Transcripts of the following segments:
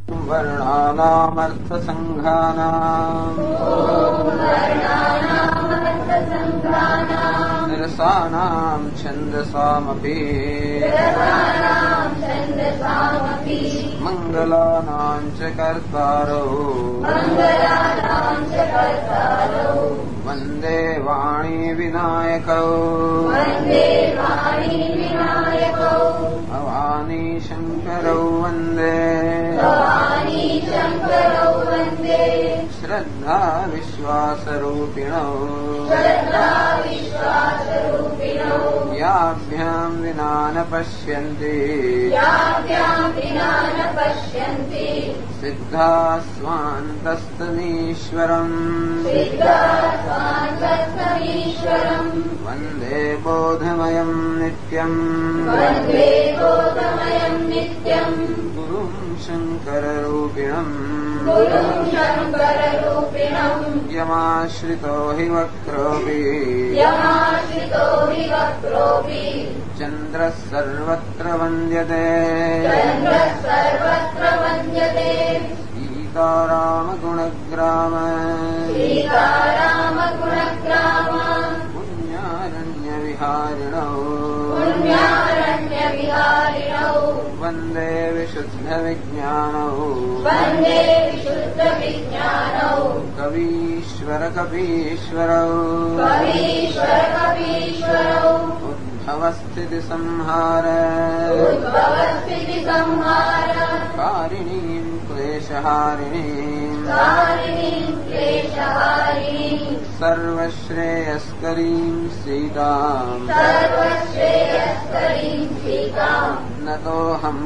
વર્ણાનામર્થસંઘાનામ નિરસાનામ છંદસામપી મંગલાનાં ચ કર્તારો વંદે વાણી વિનાયકૌ ભવાની શંકરૌ વંદે શ્રદ્ધા વિશ્વાસરૂપિણૌ યાભ્યામ વિના ન પશ્યન્તિ સિદ્ધા સ્વાંતસ્તમીશ્વરમ વંદે બોધમયં નિત્યં ગુરું શંકરરૂપિણં યમાશ્રિતો હિ વક્રોપી ચંદ્રઃ સર્વત્ર વંદ્યતે સીતારામ ગુણગ્રામ પુણ્યારણ્ય વિહારિણૌ વંદે વિશુદ્ધ વિજ્ઞાનૌ કવીશ્વર કપીશ્વરૌ ઉદ્ભવસ્થિતિ સંહાર કારિણીં ક્લેશહારિણીં સર્વશ્રેયસ્કરીં સીતાં નતોऽહં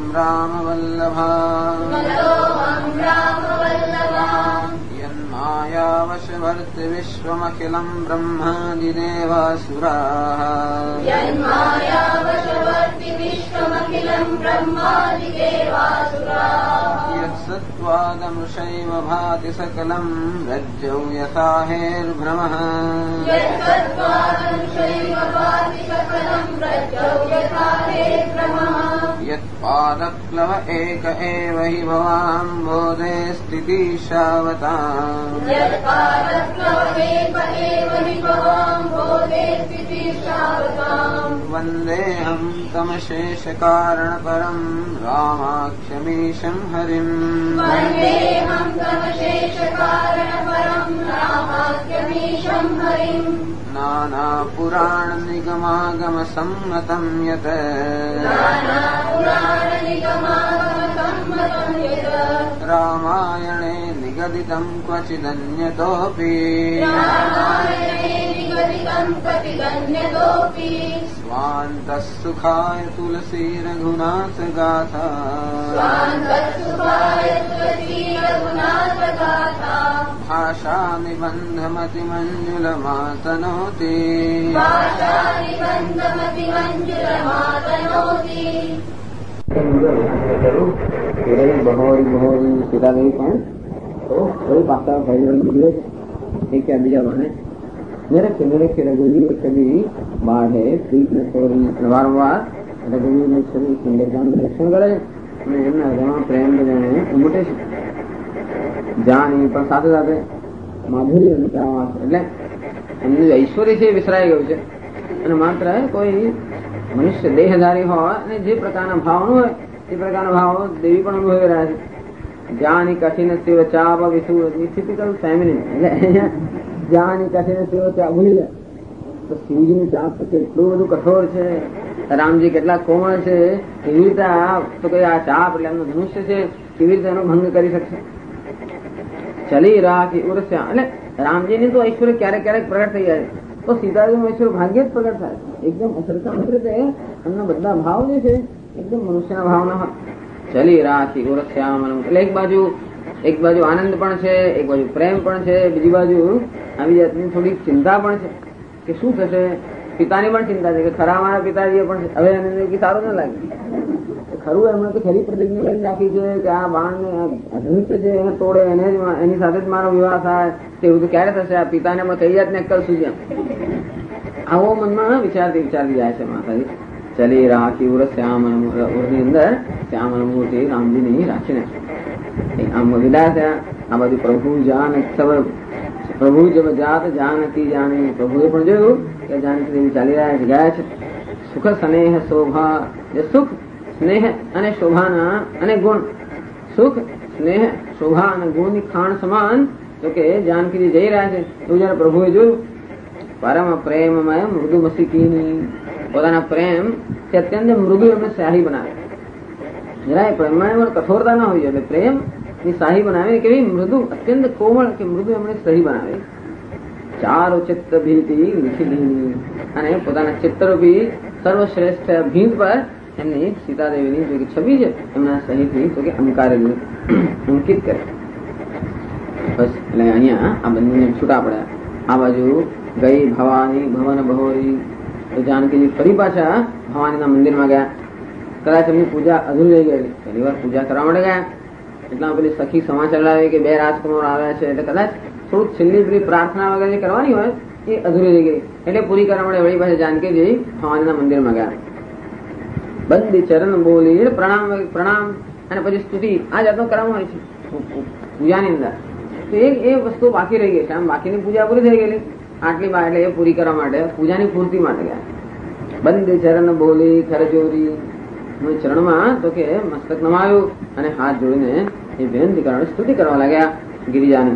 રામવલ્લભા યન્માયાવશવર્તિ વિશ્વમખિલં બ્રહ્માદિદેવાસુરાઃ યત્સત્ત્વાદમૃષૈવ ભાતિ સકलं રજ્જૌ યથા હેર્ભ્રમः યત્પાદપ્લવ એક એવ हि ભવામ્બોધે સ્થિતિશાવતાम् વંદેહં તમશેષકારણપરં રામાખ્યમીશં હરિम् નાનાપુરાણનિગમાગમસમ્મतं યત રામાયણે નિગદિतं ક્વચિદન્યતોऽપि સ્વાन्तઃ સુખાય તુલસી રઘુનાથ ગાથા ભાષા નિબંધમતિમંજુલમાતનોતિ બહોરી સીતાદેવી પણ તો કોઈ પાછા ભાઈ એક બીજા બને નિરક્ષ રઘુવીર કવિ બાળે વારંવાર રઘુવીર કવિ સુંદરકાંડ રક્ષણ કરે અને એમના હૃદયમાં પ્રેમ બધાને ઉમટે છે જાણી પણ સાથે સાથે માધુર્ય એટલે એમનું ઐશ્વર્ય છે વિસરાઈ ગયું છે અને માત્ર કોઈ મનુષ્ય દેહધારી હોય અને જે પ્રકારના ભાવનું હોય એ પ્રકારના ભાવો દેવી પણ અનુભવી રહ્યા છે. જાની કઠિન શિવ ચાપ વિષુ ટિપિકલ ફેમિલી એટલે અહીંયા જાની કઠિન શિવ ચાપ ભૂલી જાય તો શિવજીનું ચાપ કેટલું બધું કઠોર છે, રામજી કેટલા કોમળ છે, એવી રીતે તો કઈ આ ચાપ એટલે એમનું ધનુષ્ય છે કેવી રીતે એનો ભંગ કરી શકશે. ચલી રાખી ઉર્સ્યા એટલે રામજીની તો ઐશ્વર્ય ક્યારેક ક્યારેક પ્રગટ થઈ જાય તો સીતાજીનું ઐશ્વર્ય ભાગ્યે જ પ્રગટ થાય. એકદમ અસરકામ રીતે એમના બધા ભાવ જે છે એકદમ મનુષ્યના ભાવના હોય. ચલી રાખી ઉર્સ્યામ એટલે એક બાજુ આનંદ પણ છે, એક બાજુ પ્રેમ પણ છે, બીજી બાજુ આવી જાતની થોડી ચિંતા પણ છે કે શું થશે. પિતાની પણ ચિંતા છે કે ખરા મારા પિતાજી પણ હવે એને સારું ના લાગે. ખરું એમણે તો ખરી પ્રતિજ્ઞા કરી રાખી છે કે આ બાણને ધનુષ્ય છે એને તોડે એની સાથે જ મારો વિવાહ થાય તેવું તો ક્યારે થશે. આ પિતાને પણ કઈ જાતને અક્કલ સૂજ્યા આવો મનમાં વિચારતી જાય છે માતાજી. ચલી રાખી ઉર શ્યામ ઉરની અંદર શ્યામ મૂર્તિ રામજીની રાખીને આમ વિદા થયા. આ બધું પ્રભુ જાન પ્રભુ જબ જાત જાનકી જાણી, પ્રભુએ પણ જોયું કે જાનકી દેવી ચાલી રહ્યા છે, ગયા છે. સુખ સ્નેહ શોભા, જે સુખ સ્નેહ અને શોભાના અને ગુણ, સુખ સ્નેહ શોભા અને ગુણની ખાણ સમાન તો કે જાનકીજી જઈ રહ્યા છે. એવું જયારે પ્રભુએ જોયું. પરમ પ્રેમમય મૃદુ મસિકીની, પોતાના પ્રેમ તે અત્યંત મૃદુ એમને શાહી બનાવે. જરાય પ્રેમમાં કઠોરતા ના હોય, એટલે પ્રેમ ની શાહી બનાવે કેવી મૃદુ, અત્યંત કોમળ કે મૃદુ એમણે સહી બનાવે. ચારો ચિત્ત ભીતિ નિખિલી, અને પોતાના ચિત્તરૂપી સર્વશ્રેષ્ઠ ભીંત પર એમની સીતાદેવીની જો કે છબી છે એમના સહિતની તો કે અંકિત કરે. બસ એટલે અહીંયા આ બંને છૂટા પડ્યા. આ બાજુ ગઈ ભવાની ભવન બહોરી, તો જાનકીજી ફરી પાછા ભવાનીના મંદિરમાં ગયા. કદાચ એમની પૂજા અધૂરી રહી ગયેલી, પહેલી વાર પૂજા કરવા માટે ગયા. એટલા પેલી સખી સમાચાર લાવે કે 2 રાજકુમાર આવ્યા છે, એટલે કદાચ થોડુંક છેલ્લી પેલી પ્રાર્થના વગેરે કરવાની હોય એ અધૂરી રહી ગઈ, એટલે પૂરી કરવા માટે વળી પાછા જાનકીજી ભવાનીના મંદિરમાં ગયા. બંદી ચરણ બોલી પ્રણામ પ્રણામ અને પછી સ્તુતિ આ જાતનો ક્રમ હોય છે પૂજાની અંદર. તો એ વસ્તુ બાકી રહી ગઈ છે. આમ બાકીની પૂજા પૂરી થઈ ગયેલી, આટલી વાર એટલે એ પૂરી કરવા માટે પૂજાની પૂર્તિ માટે ગયા. બંદી ચરણ બોલી ખરજોરી, ચરણમાં તો કે મસ્તક નમાયું અને હાથ જોડીને એ વિનંતી કરવા સ્તુતિ કરવા લાગ્યા ગિરિજાની.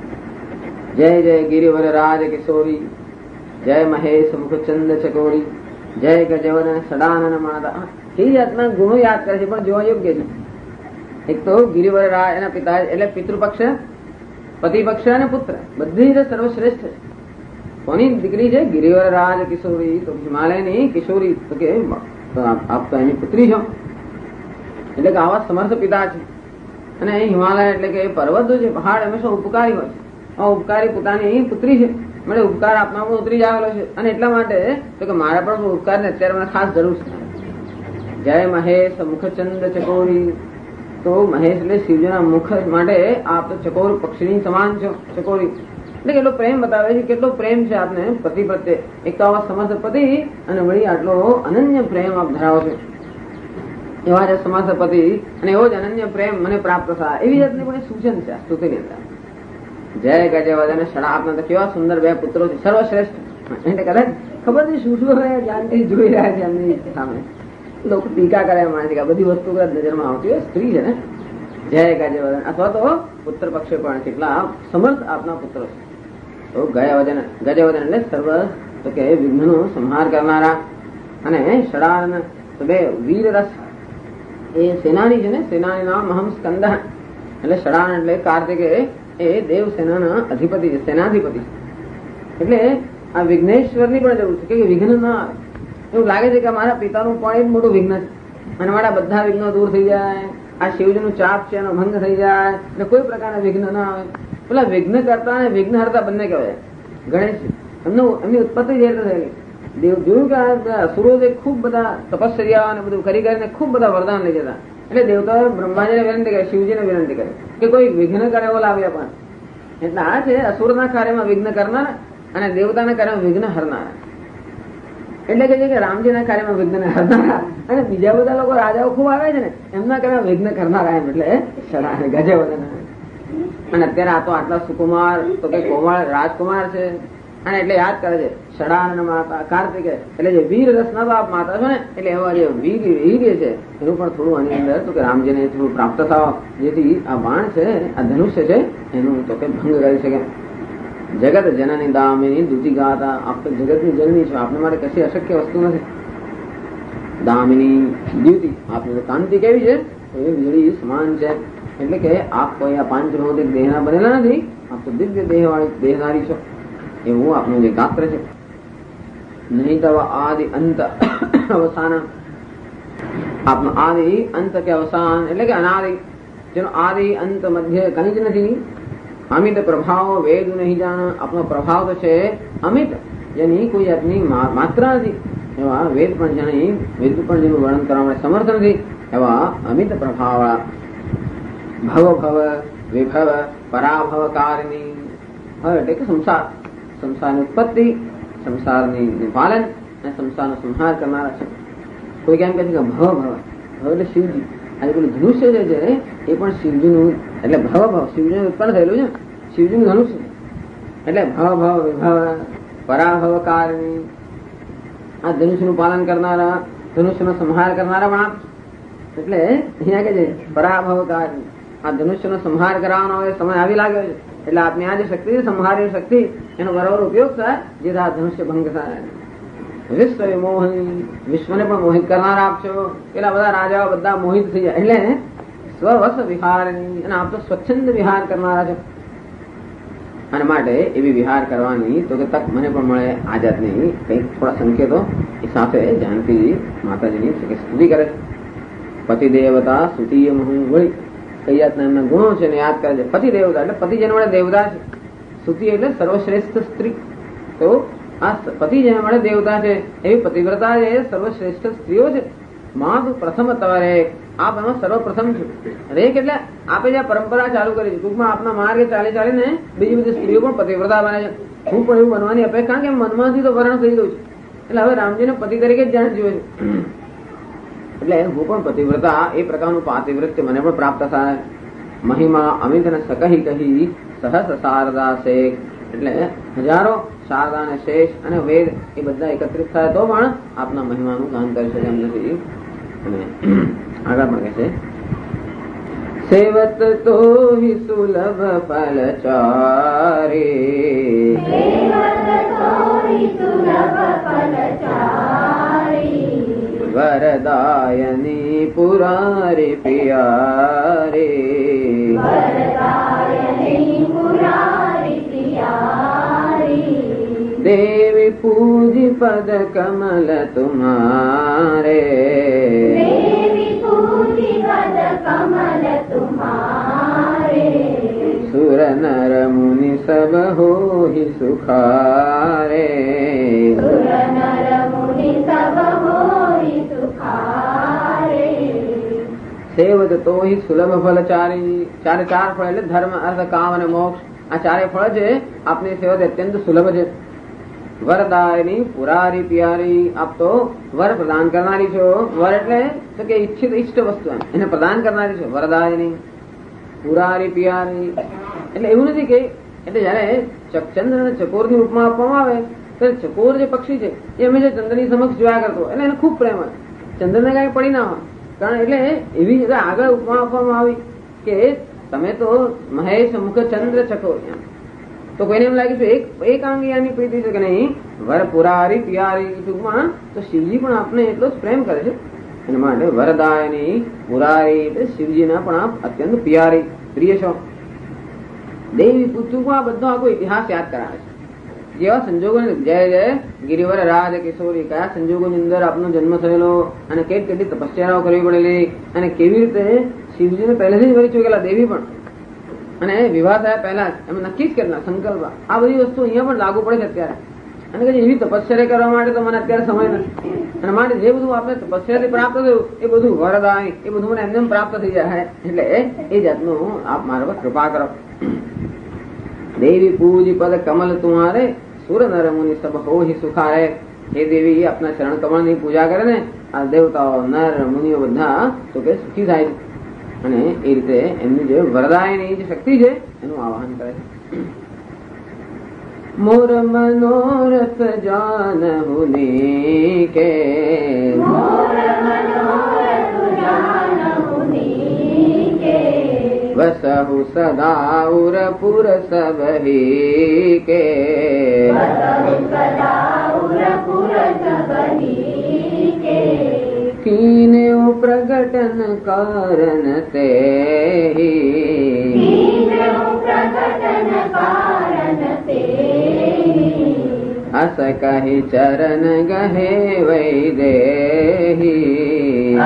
જય જય ગિરિવર રાજ કિશોરી, જય મહેશ મુખચંદ ચકોરી, જય ગજવન સડાનન માતા. એ જાતના ગુણો યાદ કરે છે પણ જોવા યોગ્ય છે. એક તો ગિરિવર રાજ એના પિતા એટલે પિતૃપક્ષ, પતિ પક્ષ અને પુત્ર બધી જ સર્વશ્રેષ્ઠ છે. કોની દીકરી છે? ગિરિવર રાજ કિશોરી, તો હિમાલયની કિશોરી તો કે આપ તો એની પુત્રી છો, એટલે કે આવા સમર્થ પિતા છે. અને હિમાલય એટલે કે પર્વત છે, પહાડ હંમેશા ઉપકારી હોય છે. આ ઉપકારી પોતાની પુત્રી છે, મને ઉપકાર આપના પણ ઉતરી આવેલો છે, અને એટલા માટે તો કે મારા પણ ઉપકાર ને અત્યારે મને ખાસ જરૂર છે. જય મહેશ મુખચંદ ચકોરી, તો મહેશ એટલે શિવજીના મુખ માટે આપ તો ચકોર પક્ષીની સમાન છો. ચકોરી એટલે કેટલો પ્રેમ બતાવે છે, કેટલો પ્રેમ છે આપને પતિ પ્રત્યે. એક તો આવા સમર્થ પતિ અને વળી આટલો અનન્ય પ્રેમ આપ ધરાવો છો. એવા જ સમર્થ પતિ અને એવો જ અનન્ય પ્રેમ મને પ્રાપ્ત થાય, એવી જાતની પણ સૂચન છે આ સ્તુતિની અંદર. જય ગજવદન સડા, આપના તો કેવા સુંદર 2 પુત્રો છે, સર્વશ્રેષ્ઠ. એટલે કદાચ ખબર નહીં શું શું જાનકી જોઈ રહ્યા છે એમની સામે. લોકો ટીકા કરે માને છે કે બધી વસ્તુ કદાચ નજરમાં આવતી હોય, સ્ત્રી છે ને. જય ગજવદન, અથવા તો પુત્ર પક્ષે પણ કેટલા સમર્થ આપના પુત્રો છે. તો ગજવદન એટલે સર્વ તો કે વિઘ્નનો સંહાર કરનારા, અને ષડાનન તો 2 વીર રસ, એ સેનાની છે ને. સેનાની નામ મહમ સ્કંદ, એટલે ષડાનન એટલે કાર્તિકે એ દેવ સેનાના અધિપતિ છે, સેનાધિપતિ. એટલે આ વિઘ્નેશ્વરની પણ જરૂર છે કે વિઘ્ન ના આવે. એવું લાગે છે કે મારા પિતાનું પણ એક મોટું વિઘ્ન છે, અને મારા બધા વિઘ્નો દૂર થઈ જાય, આ શિવજીનું ચાપ છે એનો ભંગ થઈ જાય, એટલે કોઈ પ્રકારના વિઘ્ન ના આવે. પેલા વિઘ્ન કરતા અને વિઘ્ન હરતા બંને કહેવાય. ગણેશ એમની ઉત્પત્તિ જે રીતે થયેલી, દેવ જોયું કે અસુરો ખૂબ બધા તપસ્યા અને બધું કરી કરીને ખૂબ બધા વરદાન લઈ જતા. એટલે દેવતાઓ બ્રહ્માજીને વિનંતી કરે, શિવજીને વિનંતી કરે કે કોઈ વિઘ્ન કરે એવો લાવ્યા. પણ એટલે આ છે અસુરના કાર્યમાં વિઘ્ન કરનાર અને દેવતાના કાર્યમાં વિઘ્ન હરનાર. એટલે કે છે કે રામજીના કાર્યમાં વિઘ્ન હરનારા અને બીજા બધા લોકો રાજાઓ ખૂબ આવે છે ને એમના કાર્યમાં વિઘ્ન કરનારા, એમ એટલે ગજવદન. અને અત્યારે આ તો આટલા સુકુમાર તો કે કોમળ રાજકુમાર છે, અને એટલે યાદ કરે છે ષડાનન માતા કાર્તિકે, એટલે જે વીર રસના તો આપ માતા છો ને, એટલે એવા જે વીર છે એનું પણ થોડું આની અંદર તો કે રામજીને થોડું પ્રાપ્ત થવા, જેથી આ બાણ છે આ ધનુષ્ય છે એનું તો કે ભંગ કરી શકે. જગત જનની દામિની દૂતી ગાતા, આપ તો જગતની જનની છો, આપને માટે કશી અશક્ય વસ્તુ નથી. દામિની દ્યુતિ, આપની તો કાંતિ કેવી છે તો એ વીજળી સમાન છે. એટલે કે આપ કોઈ આ 5 ભૌતિક દેહના બનેલા નથી, આપ તો દિવ્ય દેહ વાળી દેહધારી છો, એવું આપનું જે ગાત્ર છે. નહીં તવ આદિ અંત અવસાન, આપનો આદિ અંત કે અવસાન એટલે કે અનાદિ, જેનો આદિ અંત મધ્ય કઈ જ નથી. અમિત પ્રભાવ વેદ નહીં જાણ, આપનો પ્રભાવ તો છે અમિત, જેની કોઈ જાતની માત્રા નથી. એવા વેદ પણ જેની વેદ પણ જેનું વર્ણન કરવા માટે સમર્થ નથી, એવા અમિત પ્રભાવવાળા. ભવ ભવ વિભવ પરાભવ કારની, એટલે કે સંસાર, સંસારની ઉત્પત્તિ, સંસારની પાલન અને સંસારનો સંહાર કરનારા છે. કોઈ કેમ કહે છે કે ભવ ભવ, ભવ એટલે શિવજી, આજે પેલું ધનુષ્ય જે છે એ પણ શિવજીનું, એટલે ભાવ શિવજીનું ઉત્પન્ન થયેલું છે. શિવજીનું ધનુષ્ય એટલે ભાવ વિભાવ પરાભવ કારણી. આ ધનુષ્યનું પાલન કરનારા, ધનુષ્યનો સંહાર કરનારા પણ આપ. એટલે અહીંયા કે છે પરાભવ કારણી. આ ધનુષ્યનો સંહાર કરવાનો હવે સમય આવી લાગ્યો છે. એટલે આપની આ જે શક્તિ છે, સંહારની શક્તિ, એનો બરાબર ઉપયોગ થાય જેથી આ ધનુષ્ય ભંગ થાય. વિશ્વ મોહની, વિશ્વને પણ મોહિત કરનાર આપ છો. પેલા બધા રાજાઓ બધા મોહિત થઈ જાય. એટલે સ્વવશ વિહારની, અને આપ તો સ્વચ્છંદ વિહાર કરનારા છો. અને માટે એવી વિહાર કરવાની તો કે તક મને પણ મળે. આ જાતની કંઈક થોડા સંકેતો એ સાથે જાનકીજી માતાજીની સ્તુતિ કરે છે. પતિ દેવતા સ્તુતિય હું વળી કઈ જાતના એમના ગુણો છે ને યાદ કરે છે. પતિ દેવતા એટલે પતિ જેને મળે દેવતા છે. સ્તુતિ એટલે સર્વશ્રેષ્ઠ સ્ત્રી. તો આ પતિ જેને મળે દેવતા છે એવી પતિવ્રતા જે સર્વશ્રેષ્ઠ સ્ત્રીઓ છે. માં તું પ્રથમ તવરે, આપ એમાં સર્વપ્રથમ છો. રેક એટલે આપે જે પરંપરા ચાલુ કરી છે, ટૂંકમાં આપના માર્ગે ચાલીને બીજી બધી સ્ત્રીઓ પણ પતિવ્રતા બને છે. હું પણ એવું બનવાની અપેક્ષા, કારણ કે મનમાંથી તો વર્ણ થઈ ગયું છે. એટલે હવે રામજીને પતિ તરીકે જ જાણ જોયું છે. એટલે હું પણ પતિવ્રતા એ પ્રકારનું પાતિવ્રત્ય મને પણ પ્રાપ્ત થાય. મહિમા અમિત ને સકહી કહી સહસ શારદા શેખ. એટલે હજારો શારદા અને શેષ અને વેદ એ બધા એકત્રિત થાય તો પણ આપના મહિમાનું ગાન કરી શકે એમ નથી. અને આગળ પણ કહે છે સેવત તો હિ સુલભ ફલચારે, વરદાયની પુરારે પિયારે, દેવી પૂજી પદ કમલ તુમ્હારે, સુર નર મુનિ સબ હોહિ સુખારે, સેવત તો હિ સુલભ ફલચારી. ચારે ચાર ફળ એટલે ધર્મ, અર્થ, કામ અને મોક્ષ. આ ચારે ફળ છે આપની સેવા અત્યંત સુલભ છે. વરદાયની પુરારી પિયારી, આપ તો વર પ્રદાન કરનારી છો. વર એટલે તો કે ઈચ્છિત ઇષ્ટ વસ્તુ એને પ્રદાન કરનારી છો. વરદાયની પુરારી પિયારી એટલે એવું નથી કે, એટલે જયારે ચંદ્ર અને ચકોર ની ઉપમા આપવામાં આવે ત્યારે ચકોર જે પક્ષી છે એ હંમેશા ચંદ્રની સમક્ષ જોયા કરતો, એટલે એને ખૂબ પ્રેમ હોય. ચંદ્રને કઈ પડી ના હોય, કારણ એટલે એવી જગ્યાએ આગળ ઉપમા આપવામાં આવી કે તમે તો મહેશ મુખ ચંદ્ર ચકોર. તો કોઈને એમ લાગે છે એક આંગિયાની પ્રીતિ છે કે નહીં, વર પુરારી પિયારી. ટૂંકમાં તો શિવજી પણ આપને એટલો જ પ્રેમ કરે છે. એના માટે વરદાયની પુરારી એટલે શિવજીના પણ આપ અત્યંત પિયારી પ્રિય છો. દેવી ટૂંકમાં બધો આખો ઇતિહાસ યાદ કરાવે છે. જેવા સંજોગો, જય જય ગિરિવર રાજ કિશોરી, કયા સંજોગોની અંદર આપનો જન્મ થયેલો અને કેટલી તપસ્યાઓ કરવી પડેલી અને કેવી રીતે શિવજીને પહેલેથી જ વરી ચૂકેલા દેવી પણ, અને વિવાહ થયા પહેલા જ એમ નક્કી જ કરેલા સંકલ્પ. આ બધી વસ્તુ અહીંયા પણ લાગુ પડે છે અત્યારે. અને કે એવી તપસ્યા કરવા માટે તો મને અત્યારે સમય નથી. અને માટે જે બધું આપણે તપસ્યાથી પ્રાપ્ત થયું એ બધું વરદાય, એ બધું મને એમને પ્રાપ્ત થઈ જાય. એટલે એ જાતનું આપ મારા પર કૃપા કરો. દેવી પૂજી પદ કમલ તુમારે, સુર નર મુનિ સબ હોહિ સુખારે. એ દેવી આપના ચરણ કમળ ની પૂજા કરે ને આ દેવતાઓ નર મુનિઓ બધા તો કે સુખી થાય છે. અને એ રીતે એમની જે વરદાયની જે શક્તિ છે એનું આવાહન કરે છે. મોર મનોરથ જાનહુની કે, વસહુ સદા ઉરપુર સબહી કે, कीने प्रगटन कारण ते अस कहि चरण गहे वै देही,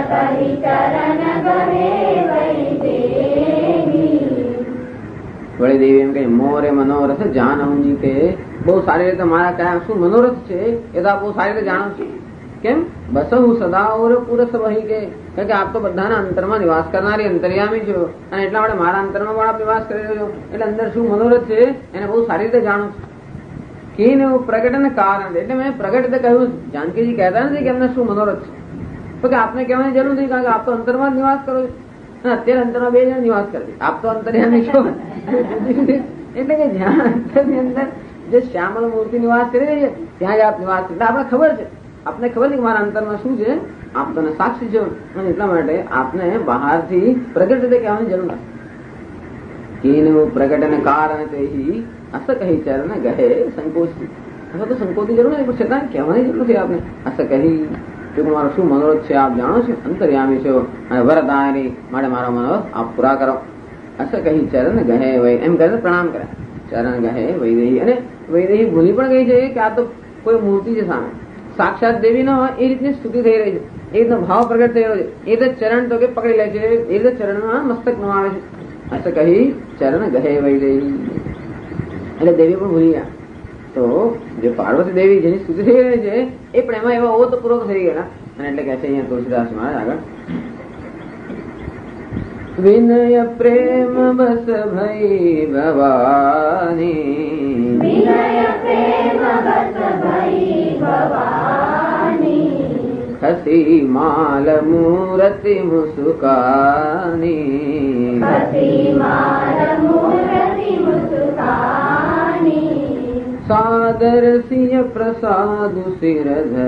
વળી દેવી એમ કે મોરે મનોરથ જાનહુની કે, બહુ સારી રીતે મારા કયા શું મનોરથ છે એ તો બહુ સારી રીતે જાણો છું. કેમ? બસહુ સદા ઓર પુરસ વહી કે, કારણ કે આપ તો બધાના અંતરમાં નિવાસ કરનારી અંતર્યામી છો અને એટલા માટે મારા અંતરમાં પણ આપ નિવાસ કરી રહ્યો છો. એટલે અંદર શું મનોરથ છે એને બહુ સારી રીતે જાણું છું. કીને પ્રગટન કારણ એટલે મેં પ્રગટ રીતે કહ્યું. જાનકીજી કહેતા નથી કે એમને શું મનોરથ છે, તો કે આપને કહેવાની જરૂર નથી, કારણ કે આપ તો અંતરમાં જ નિવાસ કરો છો. અત્યારે અંતરમાં બે જણ નિવાસ કરે છે, આપ તો અંતર્યામી છો. એટલે કે જ્યાં અંતરની અંદર જે શ્યામલ મૂર્તિ નિવાસ કરી રહી છે ત્યાં જ આપ નિવાસ કરે. આપણે ખબર છે, આપને ખબર છે કે મારા અંતરમાં શું છે, આપ તો સાક્ષી છો, અને એટલા માટે આપને બહારથી પ્રગટ રીતે કહેવાની જરૂર નથી. પ્રગટન કારણ અસ કહી ચરણ ગહે સંકોચ. અથવા તો સંકોચની જરૂર નથી, પણ છતાં કહેવાની જરૂર નથી આપને. અસ કહી જો મારો શું મનોરથ છે આપ જાણો છો, અંતર્યામી છો, અને વરદ આયરી માટે મારો મનોરથ આપ પૂરા કરો. અસ કહી ચરણ ગહે વૈ એમ કરીને પ્રણામ કરે. ચરણ ગહે વૈદેહી, અને વૈદેહી ભૂલી પણ ગઈ છે કે આ તો કોઈ મૂર્તિ છે સામે, સાક્ષાત દેવી ન હોય એ રીતની સ્તુતિ થઈ રહી છે, એ રીતનો ભાવ પ્રગટ થઈ રહ્યો છે. એ રીતે ચરણ તો કે પકડી લે છે, એ રીતે ચરણમાં મસ્તક ન આવે છે. અસ કહી ચરણ ગહે વૈદેહી, એટલે દેવી પણ ભૂલી ગયા. તો જે પાર્વતી દેવી જેની સ્તુતિ થઈ રહી છે એ પણ એમાં એવા ઓતપૂર્વક થઈ ગયા. અને એટલે કહે છે અહીંયા તુલસીદાસ મહારાજ આગળ, વિનય પ્રેમ બસ ભઈ ભવાની, વિનય પ્રેમ બસ ભઈ ભવાની, ખસી માલ મૂરતિ મુસુકાની, ખસી માલ મૂરતિ મુસુકાની, સાદર સિંહ પ્રસાદ સિર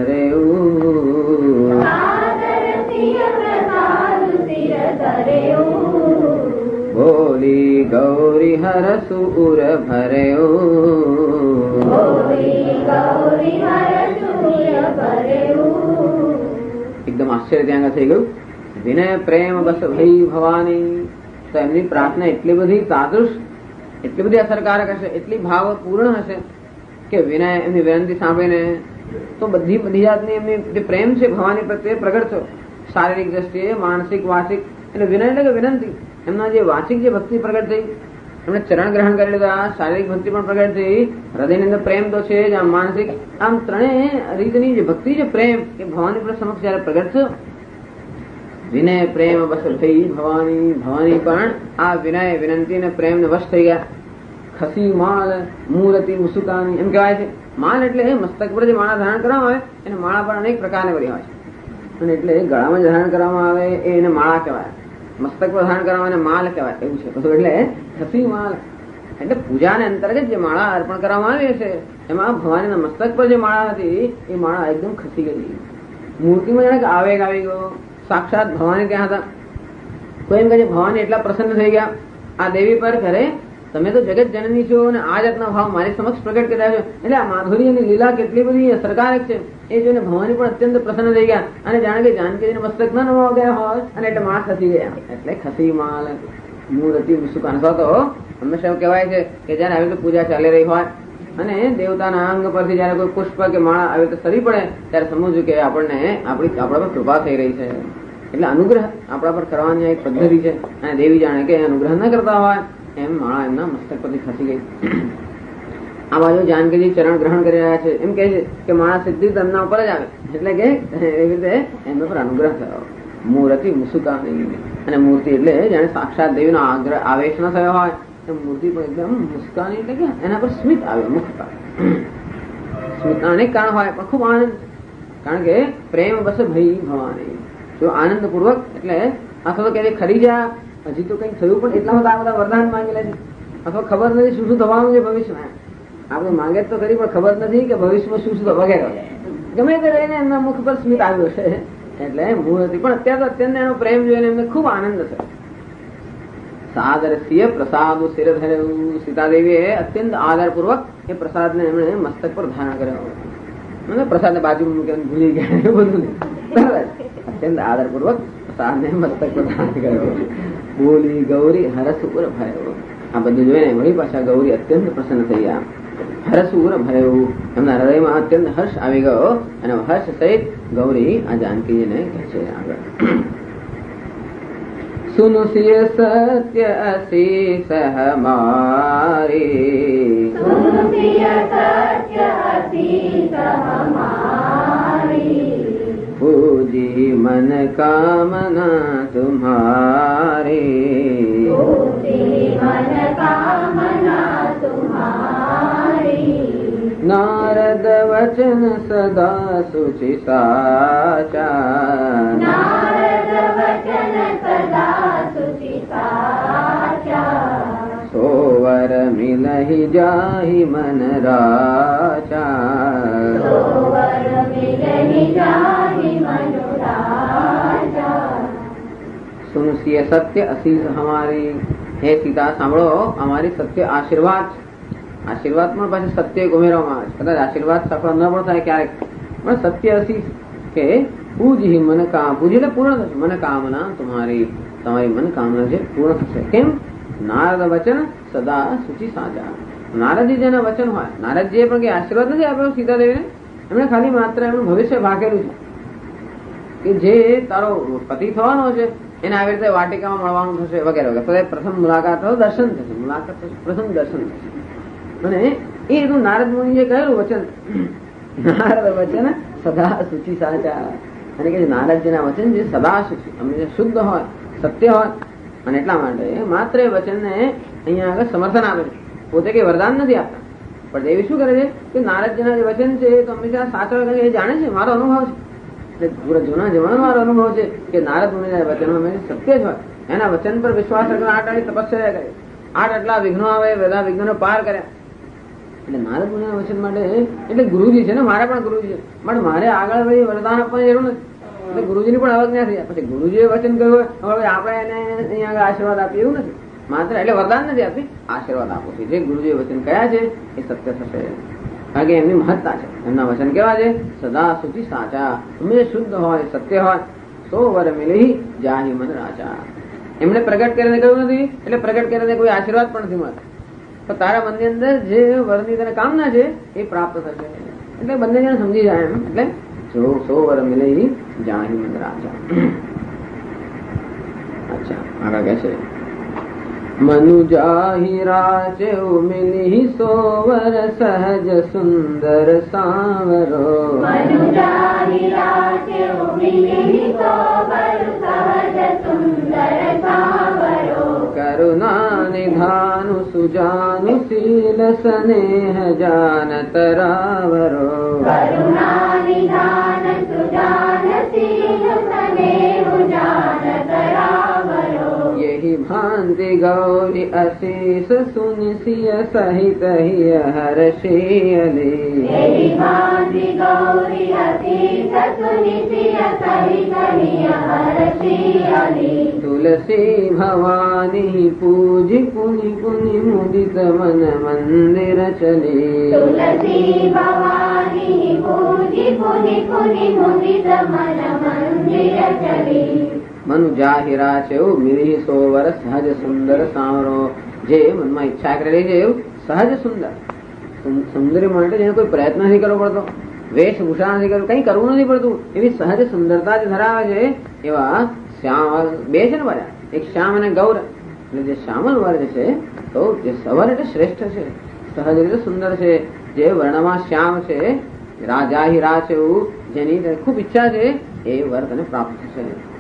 ધરેઉ, સાદર સિંહ પ્રસાદ સિર ધરેઉ, બોલી ગૌરી હરસુર ભરેઉ, બોલી ગૌરી હરસુર ભરેઉ. એકદમ આશ્ચર્ય ત્યાં થઈ ગયું. વિનય પ્રેમ બસ ભઈ ભવાની, તો એમની પ્રાર્થના એટલી બધી તાદૃશ, એટલી બધી અસરકારક હશે, એટલી ભાવપૂર્ણ હશે કે વિનય એમની વિનંતી સાંભળીને તો બધી જાતની એમની જે પ્રેમ છે ભવાની પ્રત્યે પ્રગટ થયો. શારીરિક દ્રષ્ટિએ, માનસિક, વાચિક, એટલે વિનય એટલે કે વિનંતી. એમના જે વાચિક જે ભક્તિ પ્રગટ થઈ, એમણે ચરણ ગ્રહણ કરી લીધા, શારીરિક ભક્તિ પણ પ્રગટ થઈ, હૃદયની અંદર પ્રેમ તો છે જ, આમ માનસિક, આમ ત્રણેય રીતની જે ભક્તિ છે પ્રેમ એ ભવાની સમક્ષ જયારે પ્રગટ થયો. વિનય પ્રેમ બસ થઈ ભવાની, ભવાની પણ આ વિનય વિનંતી ને પ્રેમ ને વશ થઈ ગયા. ખસી માલ મૂરતિ મુસુકાની, એમ કહેવાય છે. માલ એટલે મસ્તક પર જે માળા ધારણ કરવામાં આવે એને માળા પર અનેક પ્રકારની બધી હોય છે, અને એટલે ગળામાં ધારણ કરવામાં આવે એને માળા કહેવાય, મસ્તક પર ધારણ કરવામાં એને માલ કહેવાય, એવું છે. એટલે ખસી માલ એટલે પૂજાને અંતર્ગત જે માળા અર્પણ કરવામાં આવી છે એમાં ભવાનીના મસ્તક પર જે માળા હતી એ માળા એકદમ ખસી ગઈ. મૂર્તિમાં જાણે કે આવેગ આવી ગયો, સાક્ષાત ભવાની ત્યાં હતા. કોઈ એમ કહે છે ભવાની એટલા પ્રસન્ન થઈ ગયા આ દેવી પર, કરે તમે તો જગત જનની છો અને આ જાતના ભાવ મારી સમક્ષ પ્રગટ કર્યા છો, એટલે આ માધુરી અને લીલા કેટલી બધી અસરકારક છે એ જોઈને ભવાની પણ અત્યંત પ્રસન્ન થઈ ગયા. અને જાણે કે જાનકીજીને મસ્તક ન નવા ગયા હોય અને એટલે માળા ખસી ગયા, એટલે ખસી માલ મૂર્તિ મુસુકાન. અથવા તો હંમેશા એવું કહેવાય છે કે જયારે આવી રીતે પૂજા ચાલી રહી હોય અને દેવતાના અંગ પરથી જયારે કોઈ પુષ્પ કે માળા આવી રીતે સરી પડે ત્યારે સમજવું કે આપણને આપણા પર કૃપા થઈ રહી છે, એટલે અનુગ્રહ આપણા પર કરવાની એક પદ્ધતિ છે. અને દેવી જાણે કે અનુગ્રહ ન કરતા હોય એમ માળા એમના મસ્તક પરથી ખસી ગઈ. આ બાજુ જાનકીજી ચરણ ગ્રહણ કરી રહ્યા છે, એમ કહે છે કે માળા સીધી એમના ઉપર જ આવે, એટલે કે એવી રીતે એમના પર અનુગ્રહ થયો. મૂર્તિ મુસુકાની, અને મૂર્તિ એટલે જાણે સાક્ષાત દેવીનો આવેશ ન થયો હોય મૂર્તિ પણ એકદમ મુસ્કાની, એટલે કે એના પર સ્મિત આવ્યો, મુખ પર સ્મિતના અનેક કારણ હોય પણ ખૂબ આનંદ, કારણ કે પ્રેમ બસ ભઈ ભવાની. જો આનંદ પૂર્વક, એટલે અથવા તો કે ખરી જા હજી તો કઈક થયું પણ એટલા બધા વરદાન માંગેલા છે, અથવા ખબર નથી શું શું થવાનું છે ભવિષ્યમાં. આપણે માંગે તો ખરી પણ ખબર નથી કે ભવિષ્યમાં શું શું વગેરે ગમે તે રહીને એમના મુખ પર સ્મિત આવ્યો છે, એટલે મૂર્તિ પણ અત્યારે તો અત્યંત એનો પ્રેમ જોઈને એમને ખૂબ આનંદ છે. સાદર સિંહ પ્રસાદ શિર ધરેવું, સીતાદેવીએ અત્યંત આદરપૂર્વક એ પ્રસાદને એમણે મસ્તક પર ધારણ કર્યો, અને પ્રસાદને બાજુ મૂકીને ભૂલી ગયા એવું બધું નહીં, અત્યંત આદરપૂર્વક પ્રસાદને મસ્તક પર ધારણ કર્યો. બોલી ગૌરી હરસુર ભયો, આ બધું જોઈને વળી પાછા ગૌરી અત્યંત પ્રસન્ન થઈ ગયા. હરસુર ભયો, એમના હૃદયમાં અત્યંત હર્ષ આવી ગયો, અને હર્ષ સહિત ગૌરી આ જાનકીજીને કહે છે આગળ, સુનો સિય સત્ય અશીષ હમારી, સુનો સિય સત્ય અશીષ હમારી, પૂજી મન કામના તુમ્હારી, પૂજી મન કામના તુમ્હારી, नारद वचन सदा सुचि साचा, नारद वचन सदा सुचि साचा, सोवर मिलहि जाहि मन राचा, सोवर मिलहि जाहि मन राचा। सुनसिए सत्य असीस हमारी, हे સીતા સાંભળો અમારી સત્ય આશીર્વાદ. આશીર્વાદમાં પાછું સત્ય ઉમેરવામાં આવે છે. કદાચ આશીર્વાદ સફળ ન પણ થાય ક્યારેક, પણ સત્ય અસીસ કે પૂજી મન કામ, પૂજી એટલે પૂર્ણ થશે. મન કામના તમારી મનકામના છે પૂર્ણ થશે. કેમ? નારદ વચન સદા સુચિ સાજા. નારદજી જેના વચન હોય, નારદજીએ પણ કઈ આશીર્વાદ નથી આપ્યો સીતાદેવીને, એમણે ખાલી માત્ર એમનું ભવિષ્ય ભાગેલું છે કે જે તારો પતિ થવાનો છે એને આવી રીતે વાટિકામાં મળવાનું થશે વગેરે વગેરે. પ્રથમ મુલાકાત દર્શન થશે, મુલાકાત થશે, પ્રથમ દર્શન થશે. અને એ તો નારદ મુનિએ કહેલું વચન, નારદ વચન સદા સુચિ સાચા. અને કે નારદજીના વચન જે સદા સુચિ, અમને જે શુદ્ધ હોય, સત્ય હોય, અને એટલા માટે માત્ર એ વચનને અહીંયા આગળ સમર્થન આપે છે. પોતે કઈ વરદાન નથી આપતા, પણ દેવી શું કરે છે કે નારદજીના જે વચન છે એ તો હંમેશા સાચા એ જાણે છે. મારો અનુભવ છે, પૂરા જૂના જમાનો મારો અનુભવ છે કે નારદ મુનિના વચનો સત્ય જ હોય. એના વચન પર વિશ્વાસ રાખીને 8 આડી તપસ્યા કરે, 8 આટલા વિઘ્નો આવે, બધા વિઘ્નો પાર કર્યા. એટલે નારદ મુનિના વચન માટે એટલે ગુરુજી છે ને, મારે પણ ગુરુજી છે, પણ મારે આગળ વળી વરદાન આપવાની જરૂર નથી. એટલે ગુરુજીની પણ અવજ્ઞા થઈ. પછી ગુરુજીએ વચન કહ્યું હવે આપણે એને અહીંયા આગળ આશીર્વાદ આપીએ એવું નથી. માત્ર એટલે વરદાન નથી આપી, આશીર્વાદ આપો છે. જે ગુરુજીએ વચન કયા છે એ સત્ય થશે, કારણ કે એમની મહત્તા છે. એમના વચન કેવા છે? સદા સુચિ સાચા, હંમેશા શુદ્ધ હોય, સત્ય હોય. સો વર મિલહિ જાહિ મન રાચા. એમને પ્રગટ કરીને કહ્યું નથી, એટલે પ્રગટ કરીને કોઈ આશીર્વાદ પણ નથી મળતા. પણ તારા મનની અંદર જે વરની તને કામના છે એ પ્રાપ્ત થશે. એટલે બંને જણ સમજી જાય એમ. એટલે સો વર મિલહિ જાહિ મન રાચા. અચ્છા, આગળ કહે છે મનુ જાહિ રાચે મિલિહિ સોવર સહજ સુંદર સાવરો, મનુ જાહિ રાચે મિલિહિ સોવર સહજ સુંદર સાવરો, કરુણા નિધાનુ સુજાનુ શીલ સ્નેહ જાનત રાવરો, કરુણા નિધાન સુજાન શીલ સ્નેહ જાનત રાવરો, યહિ ભાંતિ ગૌરી અશીષ સુનિસિય સહિત હિય હર્ષિયલી, યહિ ભાંતિ ગૌરી અશીષ સુનિસિય સહિત હિય હર્ષિયલી, તુલસી ભવાની પૂજી પુનિ પુનિ મુદિત મન મંદિર ચલી, તુલસી ભવાની પૂજી પુનિ પુનિ મુદિત મન મંદિર ચલી, મનુ જાહિરા છે એવું મિલિહિ સોવર સહજ સુંદર સાવરો. જે મનમાં ઈચ્છા કરેલી છે એવું સહજ સુંદર. સુંદરી માટે જેને કોઈ પ્રયત્ન નથી કરવો પડતો, વેશભૂષા નથી કરવું, કઈ કરવું નથી પડતું, એવી સહજ સુંદરતા જે ધરાવે છે એવા શ્યામ બે છે ને બધા, એક શ્યામ અને ગૌર. એટલે જે શ્યામલ વર્ગ છે તો જે સવર એટલે શ્રેષ્ઠ છે, સહજ એટલે સુંદર છે. જે વર્ણમાં શ્યામ છે, જાહિરા છે એવું, જેની ખૂબ ઈચ્છા છે એ વર તને પ્રાપ્ત થશે.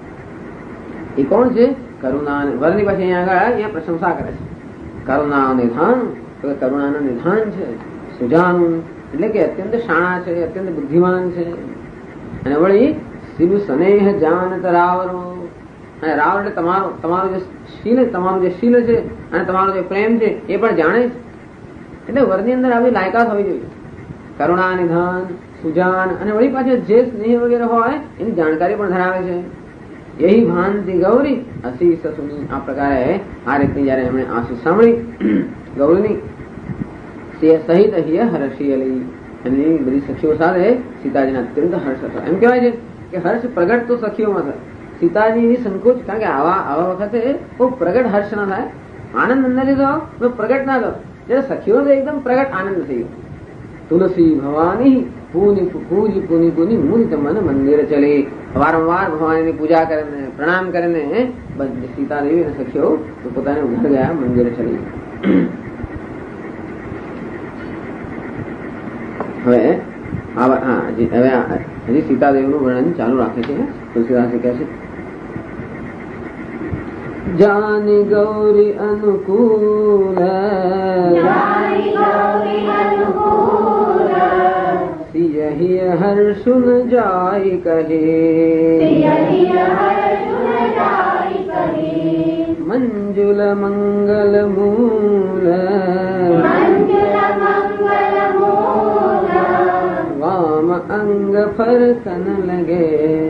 એ કોણ છે? કરુણા. વરની પછી અહીંયા પ્રશંસા કરે છે. કરુણા નિધાન, તો કરુણાનું નિધાન છે. સુજાનું એટલે કે અત્યંત શાણા છે, અત્યંત બુદ્ધિમાન છે. અને વળી શીલું સ્નેહ જાનત રાવરો. અને રાવ એટલે તમારું જે શીલ, તમારું જે શીલ છે અને તમારો જે પ્રેમ છે એ પણ જાણે છે. એટલે વરની અંદર આવી લાયકાત હોવી જોઈએ. કરુણા નિધાન, સુજાન, અને વળી પાછળ જે સ્નેહ વગેરે હોય એની જાણકારી પણ ધરાવે છે. યહી ભાંતિ ગૌરી અશીષ સુની. આ પ્રકારે આ રીતની જયારે એમણે આશીષ સાંભળી ગૌરીની, તે સહિત હિય હર્ષિયલી, એમની બધી સખીઓ સાથે સીતાજીને અત્યંત હર્ષ હતો. એમ કહેવાય છે કે હર્ષ પ્રગટ તો સખીઓમાં થાય, સીતાજીની સંકોચ. કારણ કે આવા વખતે બહુ પ્રગટ હર્ષ ના થાય, આનંદ અંદરથી તો પ્રગટ ના થયો. જયારે સખીઓ તો એકદમ પ્રગટ આનંદ થઈ ગયો. તુલસી ભવાની પૂની પુની પુની મુદિત મન મંદિર ચલી. વારંવાર ભવાનીની પૂજા કરીને, પ્રણામ કરીને સીતાદેવી અને સખીઓ પોતાને ઘર ગયા, મંદિર ચલી. હવે હજી સીતાદેવીનું વર્ણન ચાલુ રાખે છે. તુલસીદાસે કહે છે જાની ગૌરી અનુકૂલ, જાની ગૌરી અનુકૂલ, सियहि हर्षु न जाय कहे, मंजुल मंगल मूल, वाम अंग फरकन लगे,